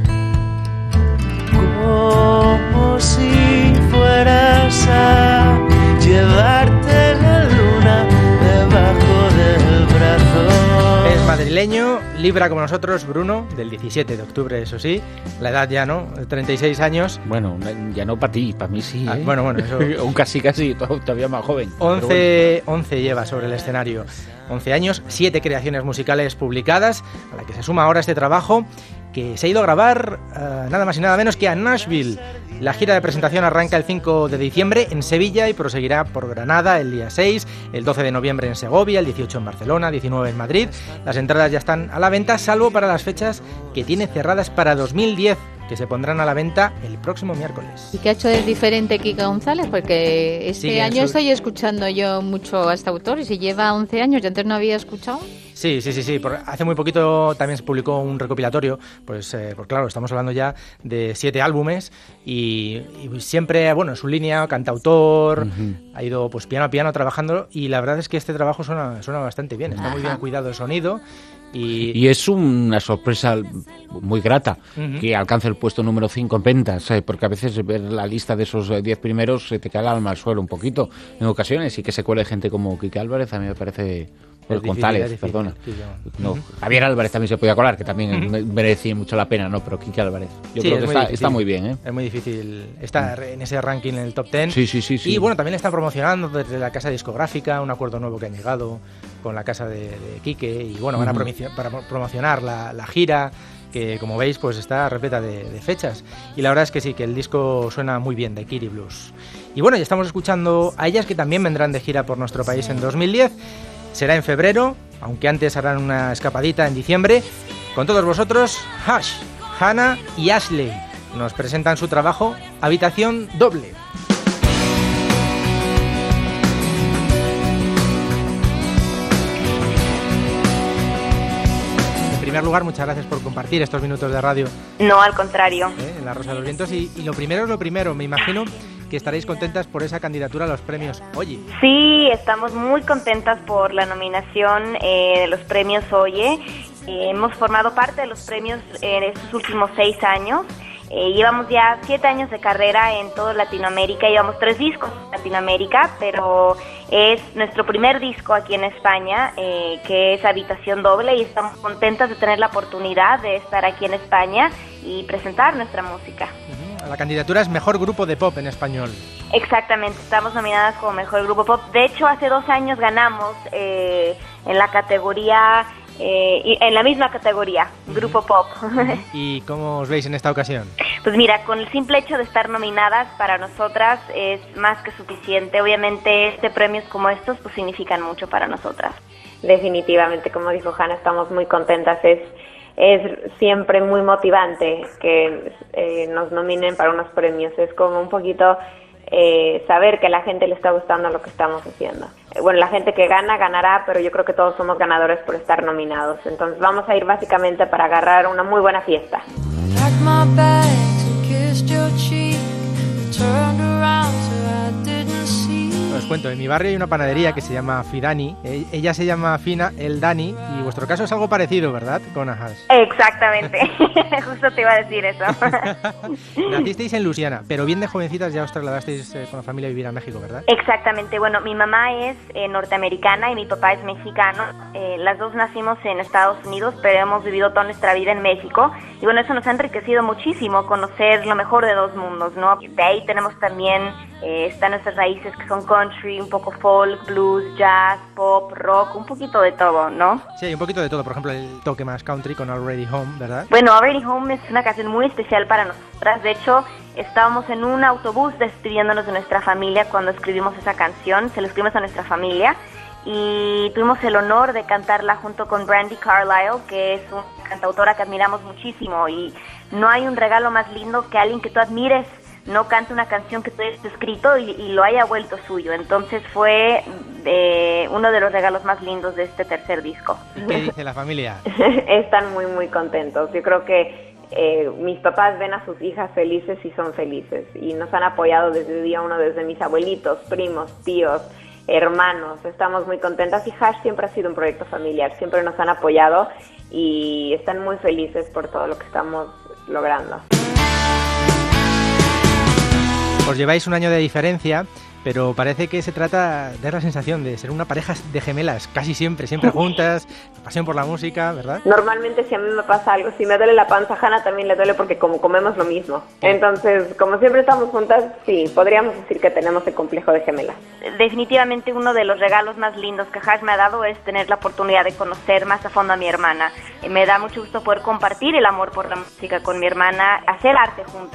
como si fueras a llevarte la luna debajo del brazo. Es madrileño, libra como nosotros, Bruno, del diecisiete de octubre, eso sí. La edad ya no, treinta y seis años. Bueno, ya no para ti, para mí sí. ¿eh? Ah, bueno, bueno, eso. Un casi, casi, todavía más joven. once, bueno. once lleva sobre el escenario. once años, siete creaciones musicales publicadas, a la que se suma ahora este trabajo que se ha ido a grabar uh, nada más y nada menos que a Nashville. La gira de presentación arranca el cinco de diciembre en Sevilla y proseguirá por Granada el día seis, el doce de noviembre en Segovia, el dieciocho en Barcelona, diecinueve en Madrid. Las entradas ya están a la venta, salvo para las fechas que tiene cerradas para dos mil diez, que se pondrán a la venta el próximo miércoles. ¿Y qué ha hecho de diferente Quique González? Porque este Sigue año su... estoy escuchando yo mucho a este autor, y si lleva once años y antes no había escuchado. Sí, sí, sí, sí. Por, hace muy poquito también se publicó un recopilatorio, pues, eh, pues claro, estamos hablando ya de siete álbumes y, y siempre, bueno, en su línea, cantautor, uh-huh. ha ido pues piano a piano trabajando y la verdad es que este trabajo suena, suena bastante bien, está Ajá. muy bien cuidado el sonido. Y... y es una sorpresa muy grata uh-huh. que alcance el puesto número cinco en ventas, ¿eh? Porque a veces ver la lista de esos diez primeros se te cae el alma al suelo un poquito en ocasiones, y que se cuele gente como Quique Álvarez a mí me parece... Pues González, difícil, perdona. Sí, no, uh-huh. Javier Álvarez también se podía colar, que también uh-huh. merecía mucho la pena, ¿no? Pero Quique Álvarez, yo sí, creo que muy está, está muy bien, ¿eh? Es muy difícil estar en ese ranking en el top ten. Sí, sí, sí, sí. Y bueno, también le están promocionando desde la casa discográfica, un acuerdo nuevo que han llegado con la casa de, de Quique, y bueno, van uh-huh. a promocionar, para promocionar la, la gira, que como veis pues está repleta de, de fechas, y la verdad es que sí, que el disco suena muy bien, de Kiri Blues. Y bueno, ya estamos escuchando a ellas, que también vendrán de gira por nuestro país en dos mil diez. Será en febrero, aunque antes harán una escapadita en diciembre. Con todos vosotros, Hash, Hannah y Ashley nos presentan su trabajo Habitación Doble. En primer lugar, muchas gracias por compartir estos minutos de radio. No, al contrario. ¿Eh? En La Rosa de los Vientos. Y, y lo primero es lo primero, me imagino que estaréis contentas por esa candidatura a los premios Oye. Sí, estamos muy contentas por la nominación eh, de los premios Oye. Eh, hemos formado parte de los premios en estos últimos seis años. Eh, llevamos ya siete años de carrera en toda Latinoamérica, llevamos tres discos en Latinoamérica, pero es nuestro primer disco aquí en España, eh, que es Habitación Doble, y estamos contentas de tener la oportunidad de estar aquí en España y presentar nuestra música. La candidatura es Mejor Grupo de Pop en español. Exactamente, estamos nominadas como Mejor Grupo Pop. De hecho, hace dos años ganamos eh, en la categoría, eh, en la misma categoría, Grupo Pop. ¿Y cómo os veis en esta ocasión? Pues mira, con el simple hecho de estar nominadas para nosotras es más que suficiente. Obviamente, este premios como estos pues significan mucho para nosotras. Definitivamente, como dijo Hannah, estamos muy contentas. Es Es siempre muy motivante que eh, nos nominen para unos premios. Es como un poquito eh, saber que a la gente le está gustando lo que estamos haciendo. Eh, bueno, la gente que gana, ganará, pero yo creo que todos somos ganadores por estar nominados. Entonces vamos a ir básicamente para agarrar una muy buena fiesta. Os cuento, en mi barrio hay una panadería que se llama Fidani. Ella se llama Fina, el Dani, y vuestro caso es algo parecido, ¿verdad? Con Ahash. Exactamente, justo te iba a decir eso. Nacisteis en Luisiana, pero bien de jovencitas ya os trasladasteis eh, con la familia a vivir a México, ¿verdad? Exactamente, bueno, mi mamá es eh, norteamericana y mi papá es mexicano. Eh, las dos nacimos en Estados Unidos, pero hemos vivido toda nuestra vida en México. Y bueno, eso nos ha enriquecido muchísimo, conocer lo mejor de dos mundos, ¿no? De ahí tenemos también, eh, están nuestras raíces que son country, un poco folk, blues, jazz, pop, rock, un poquito de todo, ¿no? Sí, un poquito de todo. Por ejemplo, el toque más country con Already Home, ¿verdad? Bueno, Already Home es una canción muy especial para nosotras. De hecho, estábamos en un autobús despidiéndonos de nuestra familia cuando escribimos esa canción. Se lo escribimos a nuestra familia y tuvimos el honor de cantarla junto con Brandi Carlile, que es una cantautora que admiramos muchísimo, y no hay un regalo más lindo que alguien que tú admires no cante una canción que tú hayas escrito y, y lo haya vuelto suyo. Entonces fue eh, uno de los regalos más lindos de este tercer disco. ¿Qué dice la familia? Están muy muy contentos. Yo creo que eh, mis papás ven a sus hijas felices y son felices, y nos han apoyado desde el día uno, desde mis abuelitos, primos, tíos, hermanos. Estamos muy contentas, y Hash siempre ha sido un proyecto familiar, siempre nos han apoyado y están muy felices por todo lo que estamos logrando. Os lleváis un año de diferencia, pero parece que se trata de la sensación de ser una pareja de gemelas, casi siempre, siempre juntas, pasión por la música, ¿verdad? Normalmente si a mí me pasa algo, si me duele la panza, a Hannah también le duele porque como comemos lo mismo. Entonces, como siempre estamos juntas, sí, podríamos decir que tenemos el complejo de gemelas. Definitivamente uno de los regalos más lindos que Hash me ha dado es tener la oportunidad de conocer más a fondo a mi hermana. Me da mucho gusto poder compartir el amor por la música con mi hermana, hacer arte juntas.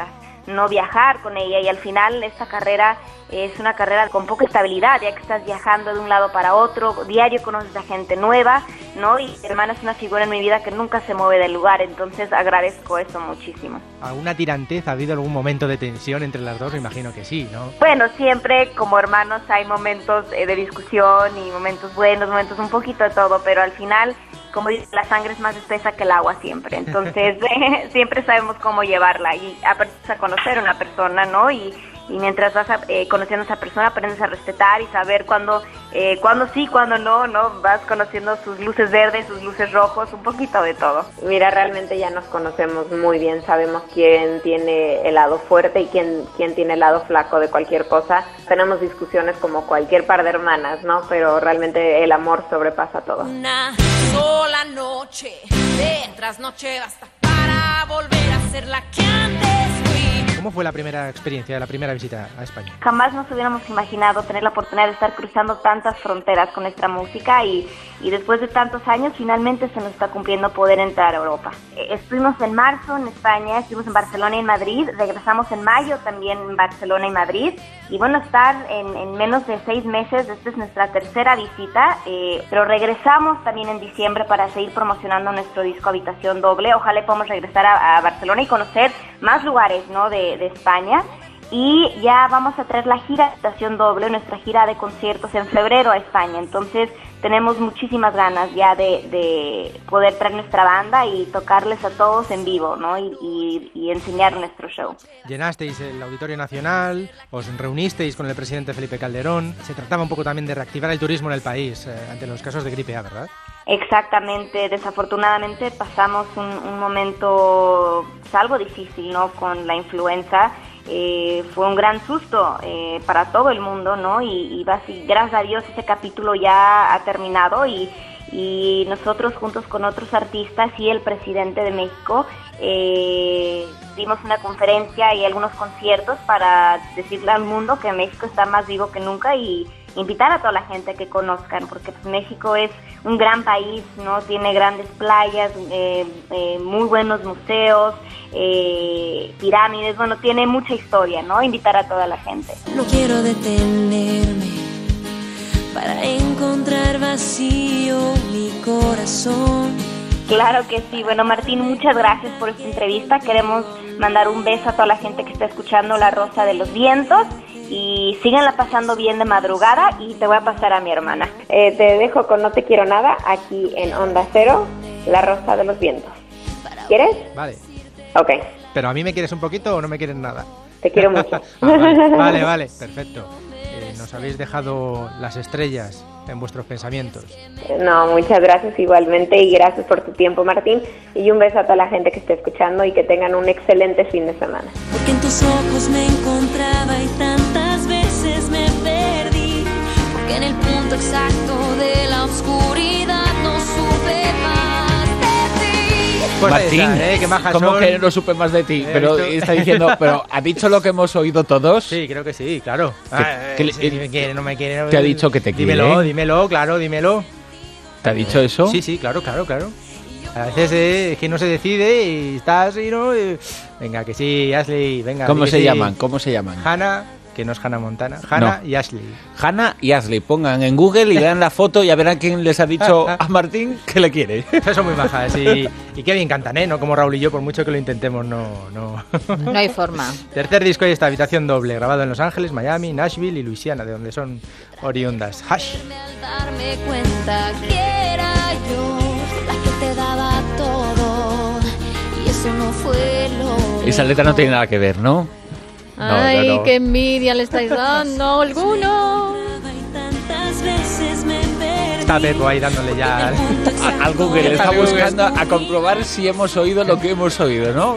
no viajar con ella, y al final esta carrera es una carrera con poca estabilidad, ya que estás viajando de un lado para otro, diario conoces a gente nueva, ¿no? Y mi hermana es una figura en mi vida que nunca se mueve del lugar, entonces agradezco eso muchísimo. ¿Alguna tirantez? ¿Ha habido algún momento de tensión entre las dos? Me imagino que sí, ¿no? Bueno, siempre como hermanos hay momentos eh, de discusión y momentos buenos, momentos un poquito de todo, pero al final, como dice, la sangre es más espesa que el agua siempre, entonces eh, siempre sabemos cómo llevarla y aprendes a conocer a una persona, ¿no? Y, y mientras vas a, eh, conociendo a esa persona aprendes a respetar y saber cuándo, eh, cuándo sí, cuándo no, ¿no? Vas conociendo sus luces verdes, sus luces rojos, un poquito de todo. Mira, realmente ya nos conocemos muy bien, sabemos quién tiene el lado fuerte y quién, quién tiene el lado flaco de cualquier cosa. Tenemos discusiones como cualquier par de hermanas, ¿no? Pero realmente el amor sobrepasa todo. Una sola noche, de trasnoche basta para volver a ser la que antes fui. ¿Cómo fue la primera experiencia, la primera visita a España? Jamás nos hubiéramos imaginado tener la oportunidad de estar cruzando tantas fronteras con nuestra música y, y después de tantos años finalmente se nos está cumpliendo poder entrar a Europa. Eh, estuvimos en marzo en España, estuvimos en Barcelona y en Madrid, regresamos en mayo también en Barcelona y Madrid, y bueno, estar en, en menos de seis meses, esta es nuestra tercera visita, eh, pero regresamos también en diciembre para seguir promocionando nuestro disco Habitación Doble. Ojalá podamos regresar a, a Barcelona y conocer más lugares, ¿no? de, de España. Y ya vamos a traer la gira Habitación Doble, nuestra gira de conciertos en febrero a España. Entonces tenemos muchísimas ganas ya de, de poder traer nuestra banda y tocarles a todos en vivo, ¿no? Y, y, y enseñar nuestro show. Llenasteis el Auditorio Nacional, os reunisteis con el presidente Felipe Calderón. Se trataba un poco también de reactivar el turismo en el país eh, ante los casos de gripe A, ¿verdad? Exactamente, desafortunadamente pasamos un, un momento algo difícil, ¿no? Con la influenza. Eh, fue un gran susto eh, para todo el mundo, ¿no? Y, y así, gracias a Dios ese capítulo ya ha terminado y, y nosotros juntos con otros artistas y el presidente de México eh, dimos una conferencia y algunos conciertos para decirle al mundo que México está más vivo que nunca y invitar a toda la gente a que conozcan, porque pues, México es un gran país, ¿no? Tiene grandes playas, eh, eh, muy buenos museos, eh, pirámides, bueno, tiene mucha historia, ¿no? Invitar a toda la gente. No quiero detenerme para encontrar vacío mi corazón. Claro que sí. Bueno, Martín, muchas gracias por esta entrevista. Queremos mandar un beso a toda la gente que está escuchando La Rosa de los Vientos. Y síganla pasando bien de madrugada y te voy a pasar a mi hermana. Eh, te dejo con No Te Quiero Nada aquí en Onda Cero, La Rosa de los Vientos. ¿Quieres? Vale. Ok. ¿Pero a mí me quieres un poquito o no me quieres nada? Te quiero mucho. ah, vale, vale, vale, perfecto. Eh, nos habéis dejado las estrellas en vuestros pensamientos. No, muchas gracias igualmente y gracias por tu tiempo, Martín. Y un beso a toda la gente que esté escuchando y que tengan un excelente fin de semana. Porque en tus ojos me encontraba y tantas veces me perdí. Porque en el punto exacto de la oscuridad no supe más de ti. Pues Martín, esa, ¿eh? Qué majas ¿cómo son? que no supe más de ti? Pero está diciendo, pero ¿ha dicho lo que hemos oído todos? Sí, creo que sí, claro. ¿Que, ah, que, eh, sí, me quiere, no me quiere. No, ¿Te ha dicho que te quiere? Dímelo, dímelo, claro, dímelo. ¿Te ha dicho eso? Sí, sí, claro, claro, claro. A veces eh, es que no se decide y está así, ¿no? Y, venga, que sí, Ashley, venga. ¿Cómo se sí. llaman? ¿Cómo se llaman? Hannah, que no es Hannah Montana, Hannah no. y Ashley. Hannah y Ashley, pongan en Google y vean la foto y ya verán quién les ha dicho a Martín que le quiere. Son muy majas y, y qué bien cantan, ¿eh? No como Raúl y yo, por mucho que lo intentemos, no... No, no hay forma. Tercer disco y esta Habitación Doble, grabado en Los Ángeles, Miami, Nashville y Luisiana, de donde son oriundas. Hash. Darme cuenta que era yo la que te daba todo y eso no fue lo... Esa letra no tiene nada que ver, ¿no? No, Ay, no, no. qué envidia le estáis dando a alguno. Está Pepo ahí dándole ya a, al Google, está buscando a comprobar si hemos oído lo que hemos oído, ¿no?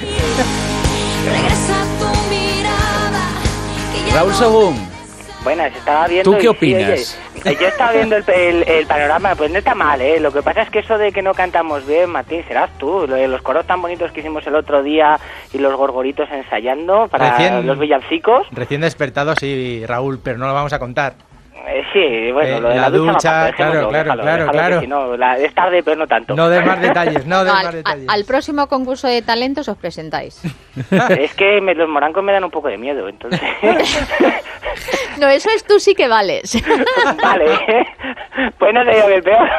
Raúl Según. Buenas, estaba viendo... ¿Tú qué y, opinas? Sí, oye, yo estaba viendo el, el, el panorama, pues no está mal, ¿eh? Lo que pasa es que eso de que no cantamos bien, Martín, serás tú. Lo de los coros tan bonitos que hicimos el otro día y los gorgoritos ensayando para recién, los villancicos. Recién despertado, sí, Raúl, pero no lo vamos a contar. Eh, sí, bueno, Eh, lo de la la, ducha, ducha, aparte, claro, dejémoslo, claro, déjalo, claro, déjalo, claro. que si no, la- es tarde, pero no tanto. No des más detalles, no des al, más detalles. al- al próximo concurso de talentos os presentáis. Es que me- los morancos me dan un poco de miedo, entonces... No, eso es tú sí que vales. Vale, pues no sé yo el peor.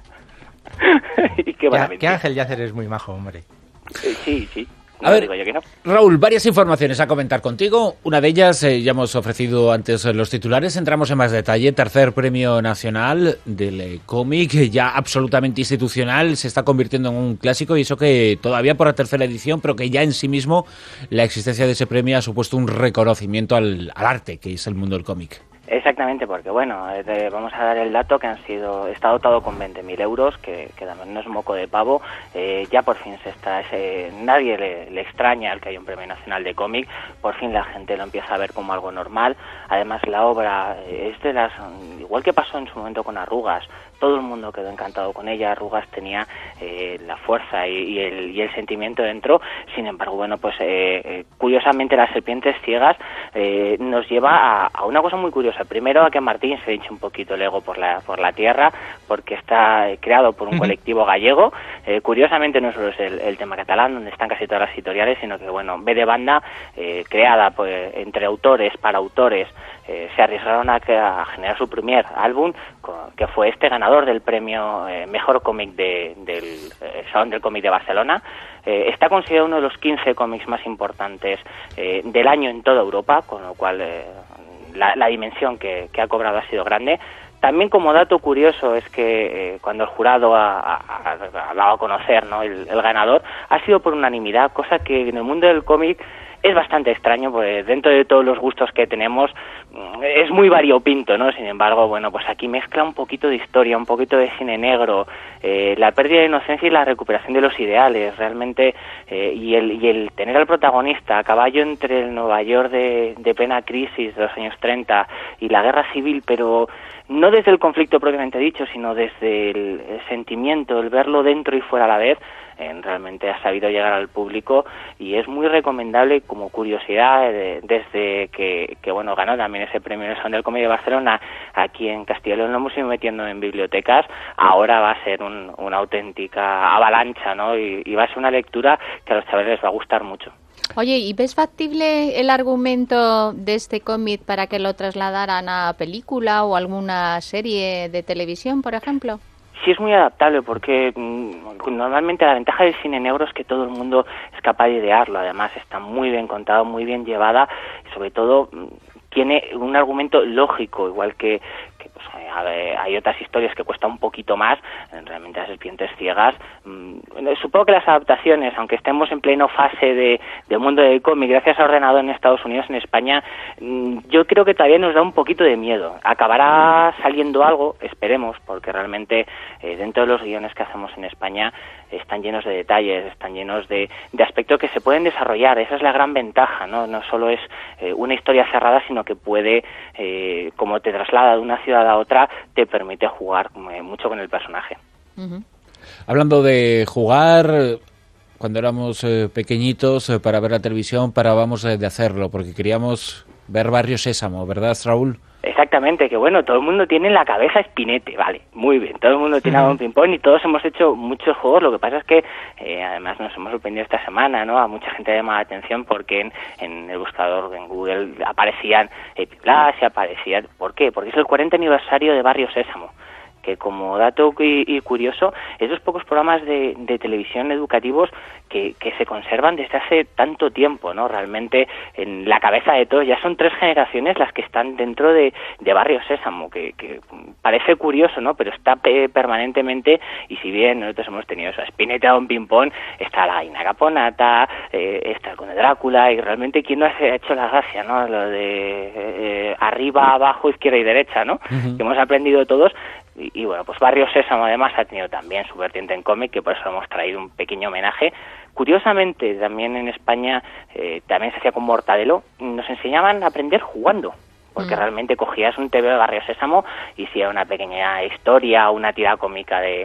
Y qué buena Que, que Ángel Yacer es muy majo, hombre. Eh, Sí, sí. No A ver, digo yo que no. Raúl, varias informaciones a comentar contigo. Una de ellas, eh, ya hemos ofrecido antes los titulares, entramos en más detalle. Tercer premio nacional del eh, cómic, ya absolutamente institucional, se está convirtiendo en un clásico, y eso que todavía por la tercera edición, pero que ya en sí mismo la existencia de ese premio ha supuesto un reconocimiento al, al arte, que es el mundo del cómic. Exactamente, porque bueno, eh, de- vamos a dar el dato que han sido, está dotado con veinte mil euros, que, que también no es moco de pavo. Eh, ya por fin se está, ese, nadie le, le extraña el que haya un premio nacional de cómic, por fin la gente lo empieza a ver como algo normal. Además la obra eh, es de las, igual que pasó en su momento con Arrugas, todo el mundo quedó encantado con ella. Arrugas tenía eh, la fuerza y, y, el, y el sentimiento dentro. Sin embargo, bueno, pues eh, eh, curiosamente Las serpientes ciegas eh, nos lleva a, a una cosa muy curiosa. Primero, a que Martín se eche un poquito el ego por la por la tierra, porque está eh, creado por un colectivo gallego. Eh, curiosamente no solo es el, el tema catalán, donde están casi todas las editoriales, sino que, bueno, B de Banda, eh, creada pues, entre autores, para autores, eh, se arriesgaron a, que- a generar su primer álbum, co- que fue este, ganador del premio eh, Mejor Cómic de, del eh, Salón del Cómic de Barcelona. Eh, está considerado uno de los quince cómics más importantes eh, del año en toda Europa, con lo cual eh, la, la dimensión que, que ha cobrado ha sido grande. También, como dato curioso, es que eh, cuando el jurado ha, ha- ha- ha dado a conocer, ¿no?, el, el ganador, ha sido por unanimidad, cosa que en el mundo del cómic es bastante extraño, porque dentro de todos los gustos que tenemos mm, es muy variopinto, ¿no? Sin embargo, bueno, pues aquí mezcla un poquito de historia, un poquito de cine negro, eh, la pérdida de inocencia y la recuperación de los ideales, realmente, eh, y, el, y el tener al protagonista a caballo entre el Nueva York de, de plena crisis de los años treinta y la guerra civil, pero no desde el conflicto propiamente dicho, sino desde el, el sentimiento, el verlo dentro y fuera a la vez, eh, realmente ha sabido llegar al público, y es muy recomendable como curiosidad, eh, desde que, que bueno, ganó también ese premio en el Salón del Cómic de Barcelona. Aquí en Castilla y León lo hemos ido metiendo en bibliotecas, ahora va a ser un, una auténtica avalancha, ¿no? Y, y va a ser una lectura que a los chavales les va a gustar mucho. Oye, ¿y ves factible el argumento de este cómic para que lo trasladaran a película o alguna serie de televisión, por ejemplo? Sí, es muy adaptable, porque mm, normalmente la ventaja del cine negro es que todo el mundo es capaz de idearlo. Además está muy bien contado, muy bien llevada, y sobre todo mm, tiene un argumento lógico, igual que, que pues, hay, hay otras historias que cuesta un poquito más. Realmente Las serpientes ciegas, mmm, supongo que las adaptaciones, aunque estemos en pleno fase de, del mundo del cómic, gracias a ordenador en Estados Unidos, en España, mmm, yo creo que todavía nos da un poquito de miedo. Acabará saliendo algo, esperemos, porque realmente eh, dentro de los guiones que hacemos en España están llenos de detalles, están llenos de, de aspectos que se pueden desarrollar. Esa es la gran ventaja, ¿no? No solo es eh, una historia cerrada, sino que puede, eh, como te traslada de una ciudad a otra, te permite jugar eh, mucho con el personaje. Uh-huh. Hablando de jugar, cuando éramos eh, pequeñitos, eh, para ver la televisión, parábamos eh, de hacerlo, porque queríamos ver Barrio Sésamo, ¿verdad, Raúl? Exactamente, que bueno, todo el mundo tiene en la cabeza Spinete, vale, muy bien, todo el mundo tiene a Don Pimpón y todos hemos hecho muchos juegos. Lo que pasa es que eh, además nos hemos sorprendido esta semana, ¿no? A mucha gente le llama la atención porque en, en el buscador en Google aparecían Epiblas y aparecían... ¿Por qué? Porque es el cuarenta aniversario de Barrio Sésamo, que como dato y, y curioso, esos pocos programas de, de televisión educativos que, que se conservan desde hace tanto tiempo, ¿no? Realmente en la cabeza de todos, ya son tres generaciones las que están dentro de, de Barrio Sésamo, que, que parece curioso, ¿no? Pero está pe- permanentemente, y si bien nosotros hemos tenido eso, Spinetta, Don Pimpón, está la Gallina Caponata, eh, está el Conde Drácula, y realmente quién no ha hecho la gracia, ¿no? Lo de eh, arriba, abajo, izquierda y derecha, ¿no? Uh-huh. Que hemos aprendido todos. Y, y bueno, pues Barrio Sésamo además ha tenido también su vertiente en cómic, que por eso hemos traído un pequeño homenaje. Curiosamente, también en España eh, también se hacía con Mortadelo, nos enseñaban a aprender jugando, porque mm. realmente cogías un T V de Barrio Sésamo y si era una pequeña historia, una tira cómica de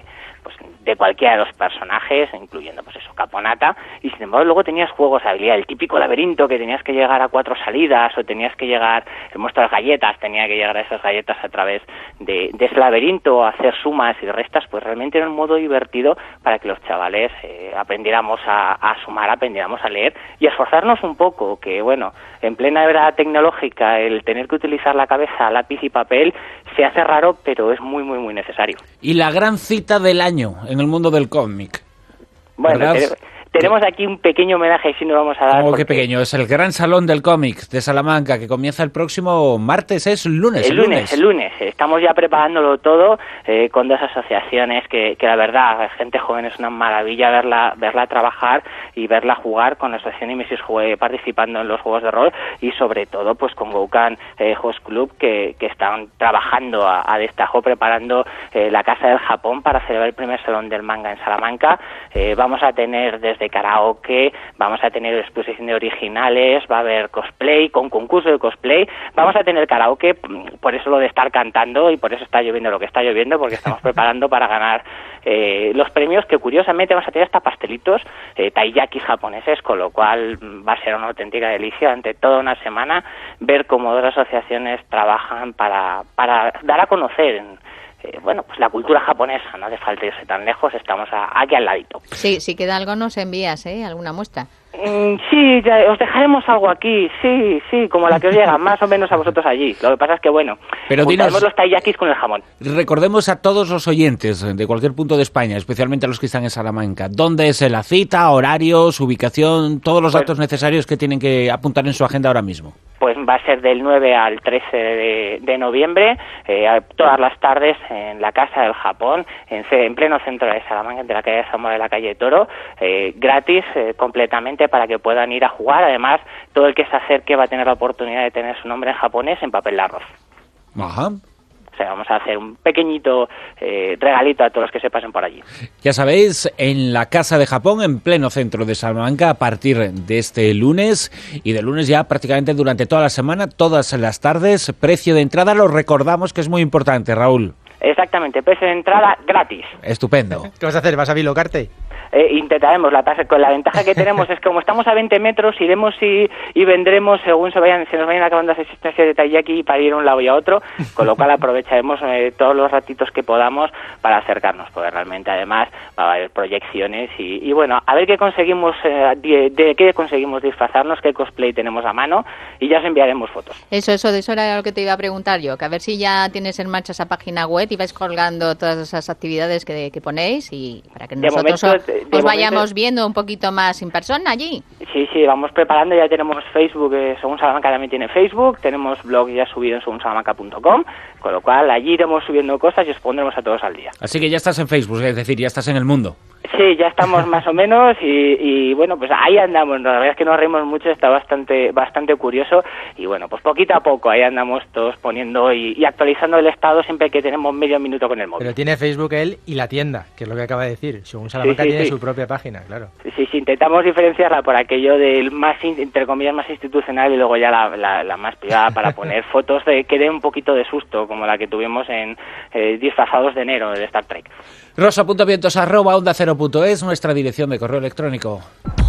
pues de cualquiera de los personajes, incluyendo pues eso, Caponata, y sin embargo luego tenías juegos de habilidad, el típico laberinto que tenías que llegar a cuatro salidas, o tenías que llegar, el monstruo de las galletas, tenía que llegar a esas galletas a través de, de ese laberinto, hacer sumas y restas, pues realmente era un modo divertido para que los chavales eh, aprendiéramos a, a sumar, aprendiéramos a leer y a esforzarnos un poco, que bueno, en plena era tecnológica el tener que utilizar la cabeza, lápiz y papel se hace raro, pero es muy, muy, muy necesario. Y la gran cita del año en el mundo del cómic. Bueno, te, tenemos aquí un pequeño homenaje, si nos vamos a dar. Oh, porque... qué pequeño. Es el Gran Salón del Cómic de Salamanca, que comienza el próximo martes, es lunes. El lunes, el lunes. Estamos ya preparándolo todo eh, con dos asociaciones que, que la verdad, gente joven es una maravilla verla verla trabajar y verla jugar, con la asociación Imesis participando en los juegos de rol, y sobre todo pues con Goukan eh, Host Club, que, que están trabajando a, a destajo, preparando eh, la Casa del Japón para celebrar el primer Salón del Manga en Salamanca. Eh, vamos a tener desde de karaoke, vamos a tener exposición de originales, va a haber cosplay, con concurso de cosplay, vamos a tener karaoke, por eso lo de estar cantando y por eso está lloviendo lo que está lloviendo, porque estamos preparando para ganar eh, los premios, que curiosamente vamos a tener hasta pastelitos eh, taiyakis japoneses, con lo cual va a ser una auténtica delicia durante toda una semana ver cómo dos asociaciones trabajan para, para dar a conocer en, Eh, bueno, pues la cultura japonesa, no hace falta irse tan lejos, estamos a, aquí al ladito. Sí, si queda algo nos envías, ¿eh? ¿Alguna muestra? Mm, sí, ya, os dejaremos algo aquí, sí, sí, como la que os llega, más o menos a vosotros allí. Lo que pasa es que, bueno, pero juntaremos los taiyakis con el jamón. Recordemos a todos los oyentes de cualquier punto de España, especialmente a los que están en Salamanca, dónde es la cita, horarios, ubicación, todos los pues, datos necesarios que tienen que apuntar en su agenda ahora mismo. Pues va a ser del nueve al trece de, de noviembre, eh, todas las tardes en la Casa del Japón, en, en pleno centro de Salamanca, entre la calle de Zamora y la calle Toro, eh, gratis eh, completamente para que puedan ir a jugar. Además, todo el que se acerque va a tener la oportunidad de tener su nombre en japonés en papel de arroz. Ajá. O sea, vamos a hacer un pequeñito eh, regalito a todos los que se pasen por allí. Ya sabéis, en la Casa de Japón, en pleno centro de Salamanca, a partir de este lunes, y de lunes ya prácticamente durante toda la semana, todas las tardes, precio de entrada, lo recordamos que es muy importante, Raúl. Exactamente, precio de entrada gratis. Estupendo. ¿Qué vas a hacer? ¿Vas a bilocarte? Eh, intentaremos, la tasa, con la ventaja que tenemos es que como estamos a veinte metros, iremos y, y vendremos según se vayan se nos vayan acabando las existencias de taiyaki para ir a un lado y a otro, con lo cual aprovecharemos eh, todos los ratitos que podamos para acercarnos, porque realmente además va a haber proyecciones y, y bueno, a ver qué conseguimos, eh, de, de qué conseguimos disfrazarnos, qué cosplay tenemos a mano, y ya os enviaremos fotos. Eso, eso, de eso era lo que te iba a preguntar yo, que a ver si ya tienes en marcha esa página web y vais colgando todas esas actividades que, que ponéis, y para que de nosotros momento, os, os vayamos viendo un poquito más en persona allí. Sí, sí, vamos preparando, ya tenemos Facebook, eh, Según Salamanca también tiene Facebook, tenemos blog ya subido en según salamanca punto com, con lo cual allí iremos subiendo cosas y os pondremos a todos al día. Así que ya estás en Facebook, es decir, ya estás en el mundo. Sí, ya estamos más o menos y, y bueno, pues ahí andamos. La verdad es que nos reímos mucho, está bastante bastante curioso y bueno, pues poquito a poco ahí andamos todos poniendo y, y actualizando el estado siempre que tenemos medio minuto con el móvil. Pero tiene Facebook él y la tienda, que es lo que acaba de decir. Según Salamanca sí, sí, tiene sí. su propia página, claro. Sí, sí, sí, intentamos diferenciarla por aquello del más, entre comillas, más institucional y luego ya la, la, la más privada para poner fotos de que dé un poquito de susto, como la que tuvimos en eh, Disfrazados de enero de Star Trek. rosa.vientos arroba onda cero punto es, nuestra dirección de correo electrónico.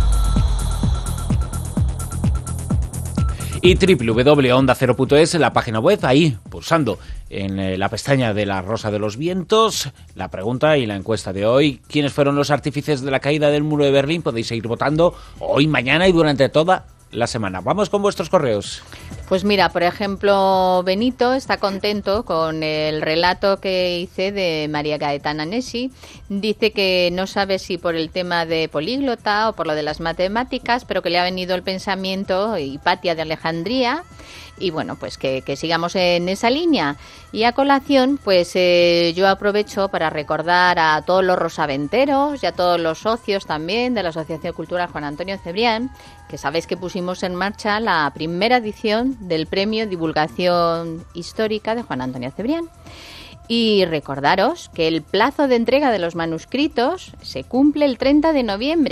Y doble u doble u doble u punto onda cero punto es, la página web, ahí, pulsando en eh, la pestaña de la Rosa de los Vientos, la pregunta y la encuesta de hoy. ¿Quiénes fueron los artífices de la caída del muro de Berlín? Podéis seguir votando hoy, mañana y durante toda la semana. Vamos con vuestros correos. Pues mira, por ejemplo, Benito está contento con el relato que hice de María Gaetana Nessi. Dice que no sabe si por el tema de políglota o por lo de las matemáticas, pero que le ha venido el pensamiento Hipatia de Alejandría. Y bueno, pues que, que sigamos en esa línea. Y a colación, pues eh, yo aprovecho para recordar a todos los rosaventeros y a todos los socios también de la Asociación Cultural Juan Antonio Cebrián, que sabéis que pusimos en marcha la primera edición del Premio Divulgación Histórica de Juan Antonio Cebrián. Y recordaros que el plazo de entrega de los manuscritos se cumple el treinta de noviembre.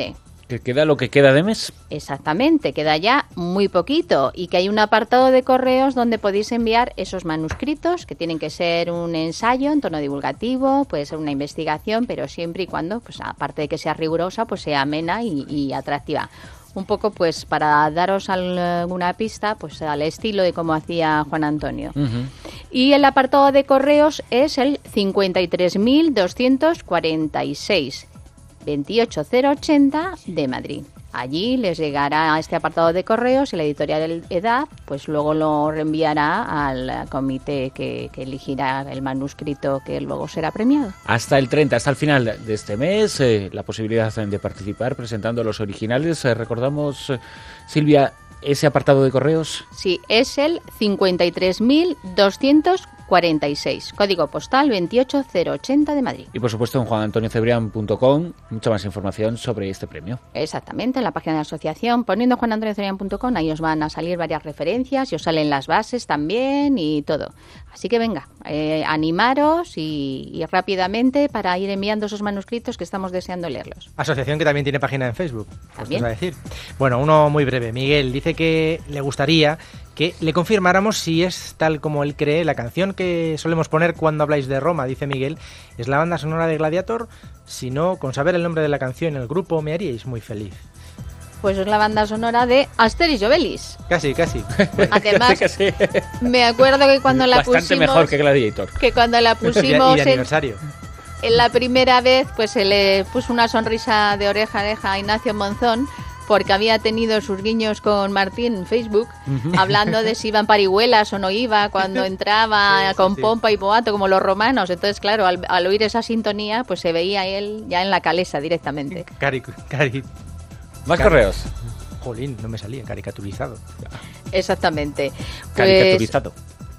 Que queda lo que queda de mes. Exactamente, queda ya muy poquito y que hay un apartado de correos donde podéis enviar esos manuscritos, que tienen que ser un ensayo en tono divulgativo, puede ser una investigación, pero siempre y cuando, pues aparte de que sea rigurosa, pues sea amena y, y atractiva. Un poco, pues, para daros alguna pista, pues al estilo de cómo hacía Juan Antonio. Uh-huh. Y el apartado de correos es el cincuenta y tres mil doscientos cuarenta y seis, veintiocho mil ochenta de Madrid. Allí les llegará a este apartado de correos y la editorial E D A P pues luego lo reenviará al comité que, que elegirá el manuscrito que luego será premiado. Hasta el treinta, hasta el final de este mes, eh, la posibilidad de participar presentando los originales. Eh, recordamos, eh, Silvia, ese apartado de correos. Sí, es el cincuenta y tres mil doscientos cuarenta y seis, código postal veintiocho mil ochenta de Madrid. Y por supuesto en juan antonio cebrián punto com mucha más información sobre este premio. Exactamente, en la página de la asociación, poniendo juan antonio cebrián punto com, ahí os van a salir varias referencias y os salen las bases también y todo. Así que venga, eh, animaros y, y rápidamente para ir enviando esos manuscritos que estamos deseando leerlos. Asociación que también tiene página en Facebook. ¿También? A decir. Bueno, uno muy breve. Miguel dice que le gustaría que le confirmáramos si es tal como él cree. La canción que solemos poner cuando habláis de Roma, dice Miguel, es la banda sonora de Gladiator. Si no, con saber el nombre de la canción en el grupo me haríais muy feliz. Pues es la banda sonora de Asterix y Obelix. Casi, casi. Además, casi. Me acuerdo que cuando la Bastante pusimos... mejor que Gladiator. Que cuando la pusimos... y de aniversario. En, en la primera vez, pues se le puso una sonrisa de oreja a oreja a Ignacio Monzón, porque había tenido sus guiños con Martín en Facebook, hablando de si iban parihuelas o no iba, cuando entraba sí, sí, con sí. pompa y boato, como los romanos. Entonces, claro, al, al oír esa sintonía, pues se veía él ya en la calesa directamente. Cari, cari. Más cari. correos. Jolín, no me salía, caricaturizado. Exactamente. Pues, caricaturizado.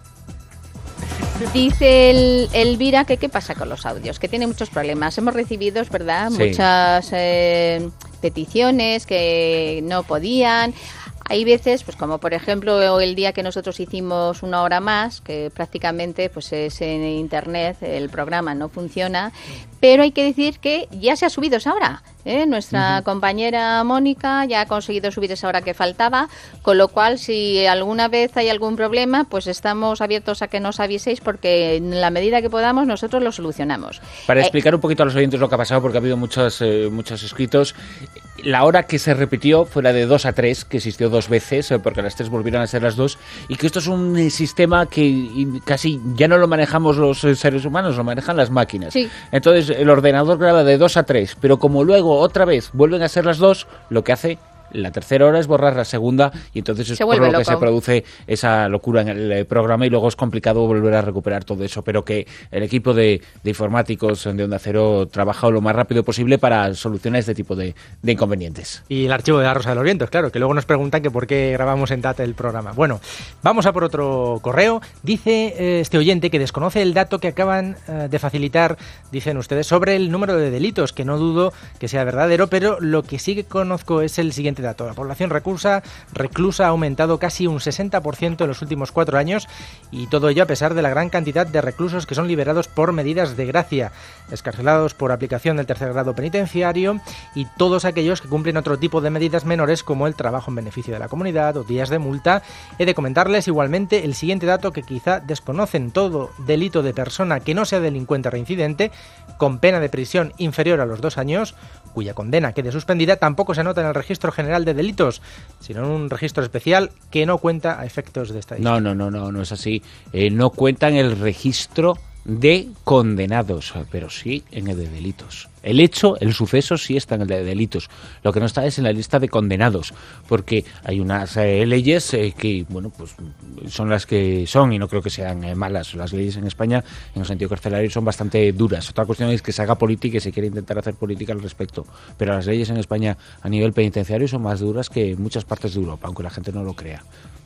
Dice el, Elvira que qué pasa con los audios, que tiene muchos problemas. Hemos recibido, es verdad, sí. muchas eh, peticiones que no podían. Hay veces, pues como por ejemplo el día que nosotros hicimos una hora más, que prácticamente pues es en internet, el programa no funciona, pero hay que decir que ya se ha subido esa hora. ¿eh? Nuestra uh-huh. compañera Mónica ya ha conseguido subir esa hora que faltaba, con lo cual si alguna vez hay algún problema, pues estamos abiertos a que nos aviséis, porque en la medida que podamos nosotros lo solucionamos. Para eh, explicar un poquito a los oyentes lo que ha pasado, porque ha habido muchos, eh, muchos escritos, la hora que se repitió fue la de dos a tres, que existió dos veces, eh, porque las tres volvieron a ser las dos, y que esto es un eh, sistema que casi ya no lo manejamos los eh, seres humanos, lo manejan las máquinas. Sí. Entonces el ordenador graba de dos a tres, pero como luego otra vez vuelven a ser las dos, lo que hace la tercera hora es borrar la segunda, y entonces es por lo loco. que se produce esa locura en el programa, y luego es complicado volver a recuperar todo eso, pero que el equipo de, de informáticos de Onda Cero trabaja lo más rápido posible para solucionar este tipo de, de inconvenientes. Y el archivo de La Rosa de los Vientos, claro, que luego nos preguntan que por qué grabamos en data el programa. Bueno, vamos a por otro correo. Dice eh, este oyente que desconoce el dato que acaban eh, de facilitar, dicen ustedes, sobre el número de delitos, que no dudo que sea verdadero, pero lo que sí que conozco es el siguiente dato. La población reclusa, reclusa ha aumentado casi un sesenta por ciento en los últimos cuatro años, y todo ello a pesar de la gran cantidad de reclusos que son liberados por medidas de gracia, excarcelados por aplicación del tercer grado penitenciario, y todos aquellos que cumplen otro tipo de medidas menores como el trabajo en beneficio de la comunidad o días de multa. He de comentarles igualmente el siguiente dato que quizá desconocen: todo delito de persona que no sea delincuente reincidente con pena de prisión inferior a los dos años, cuya condena quede suspendida, tampoco se anota en el registro general de delitos, sino en un registro especial que no cuenta a efectos de estadística. No, no, no, no, no es así. Eh, no cuenta en el registro de condenados, pero sí en el de delitos. El hecho, el suceso sí está en el de delitos. Lo que no está es en la lista de condenados, porque hay unas eh, leyes eh, que, bueno, pues son las que son, y no creo que sean eh, malas. Las leyes en España, en el sentido carcelario, son bastante duras. Otra cuestión es que se haga política y se quiere intentar hacer política al respecto. Pero las leyes en España a nivel penitenciario son más duras que en muchas partes de Europa, aunque la gente no lo crea.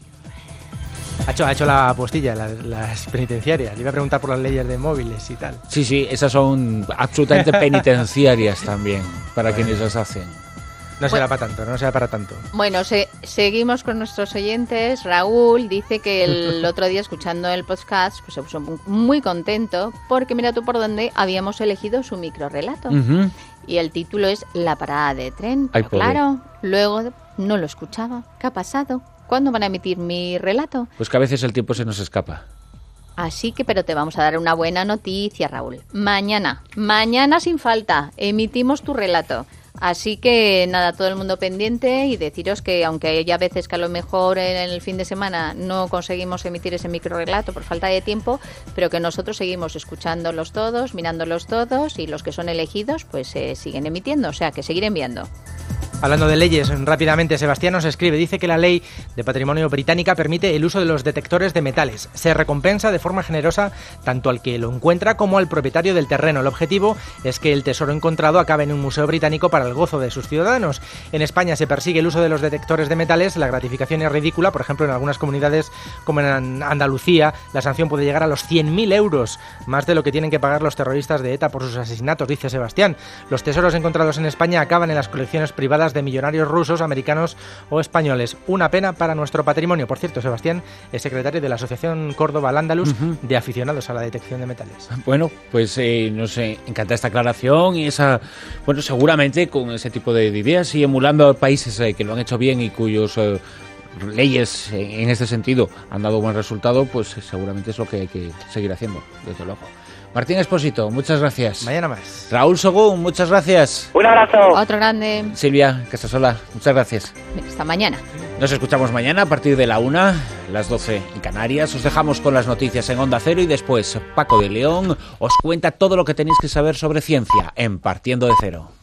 Ha hecho, ha hecho la apostilla, las, las penitenciarias. Le iba a preguntar por las leyes de móviles y tal. Sí, sí, esas son absolutamente penitenciarias también, para bueno. quienes las hacen. No será para tanto, no será para tanto. Bueno, se, seguimos con nuestros oyentes. Raúl dice que el otro día, escuchando el podcast, pues se puso muy contento, porque mira tú por dónde habíamos elegido su microrrelato. Uh-huh. Y el título es La parada de tren. Ay, Pero claro, luego no lo escuchaba. ¿Qué ha pasado? ¿Cuándo van a emitir mi relato? Pues que a veces el tiempo se nos escapa. Así que, pero te vamos a dar una buena noticia, Raúl. Mañana, mañana sin falta, emitimos tu relato. Así que nada, todo el mundo pendiente y deciros que aunque hay a veces que a lo mejor en el fin de semana no conseguimos emitir ese microrelato por falta de tiempo, pero que nosotros seguimos escuchándolos todos, mirándolos todos y los que son elegidos pues se eh, siguen emitiendo, o sea que seguir enviando. Hablando de leyes, rápidamente Sebastián nos escribe, dice que la ley de patrimonio británica permite el uso de los detectores de metales. Se recompensa de forma generosa tanto al que lo encuentra como al propietario del terreno. El objetivo es que el tesoro encontrado acabe en un museo británico para el gozo de sus ciudadanos. En España se persigue el uso de los detectores de metales, la gratificación es ridícula, por ejemplo en algunas comunidades como en Andalucía la sanción puede llegar a los cien mil euros, más de lo que tienen que pagar los terroristas de ETA por sus asesinatos, dice Sebastián. Los tesoros encontrados en España acaban en las colecciones privadas de millonarios rusos, americanos o españoles. Una pena para nuestro patrimonio. Por cierto, Sebastián es secretario de la Asociación Córdoba Al-Ándalus uh-huh. de aficionados a la detección de metales. Bueno, pues eh, nos eh, encanta esta aclaración y esa, bueno, seguramente con ese tipo de, de ideas y emulando a países eh, que lo han hecho bien y cuyos eh, leyes eh, en este sentido han dado buen resultado, pues eh, seguramente es lo que hay que seguir haciendo, desde luego. Martín Expósito, muchas gracias. Mañana más. Raúl Sogún, muchas gracias. Un abrazo. Otro grande. Silvia Casasola, muchas gracias. Hasta mañana. Nos escuchamos mañana a partir de la una, las doce en Canarias. Os dejamos con las noticias en Onda Cero y después Paco de León os cuenta todo lo que tenéis que saber sobre ciencia en Partiendo de Cero.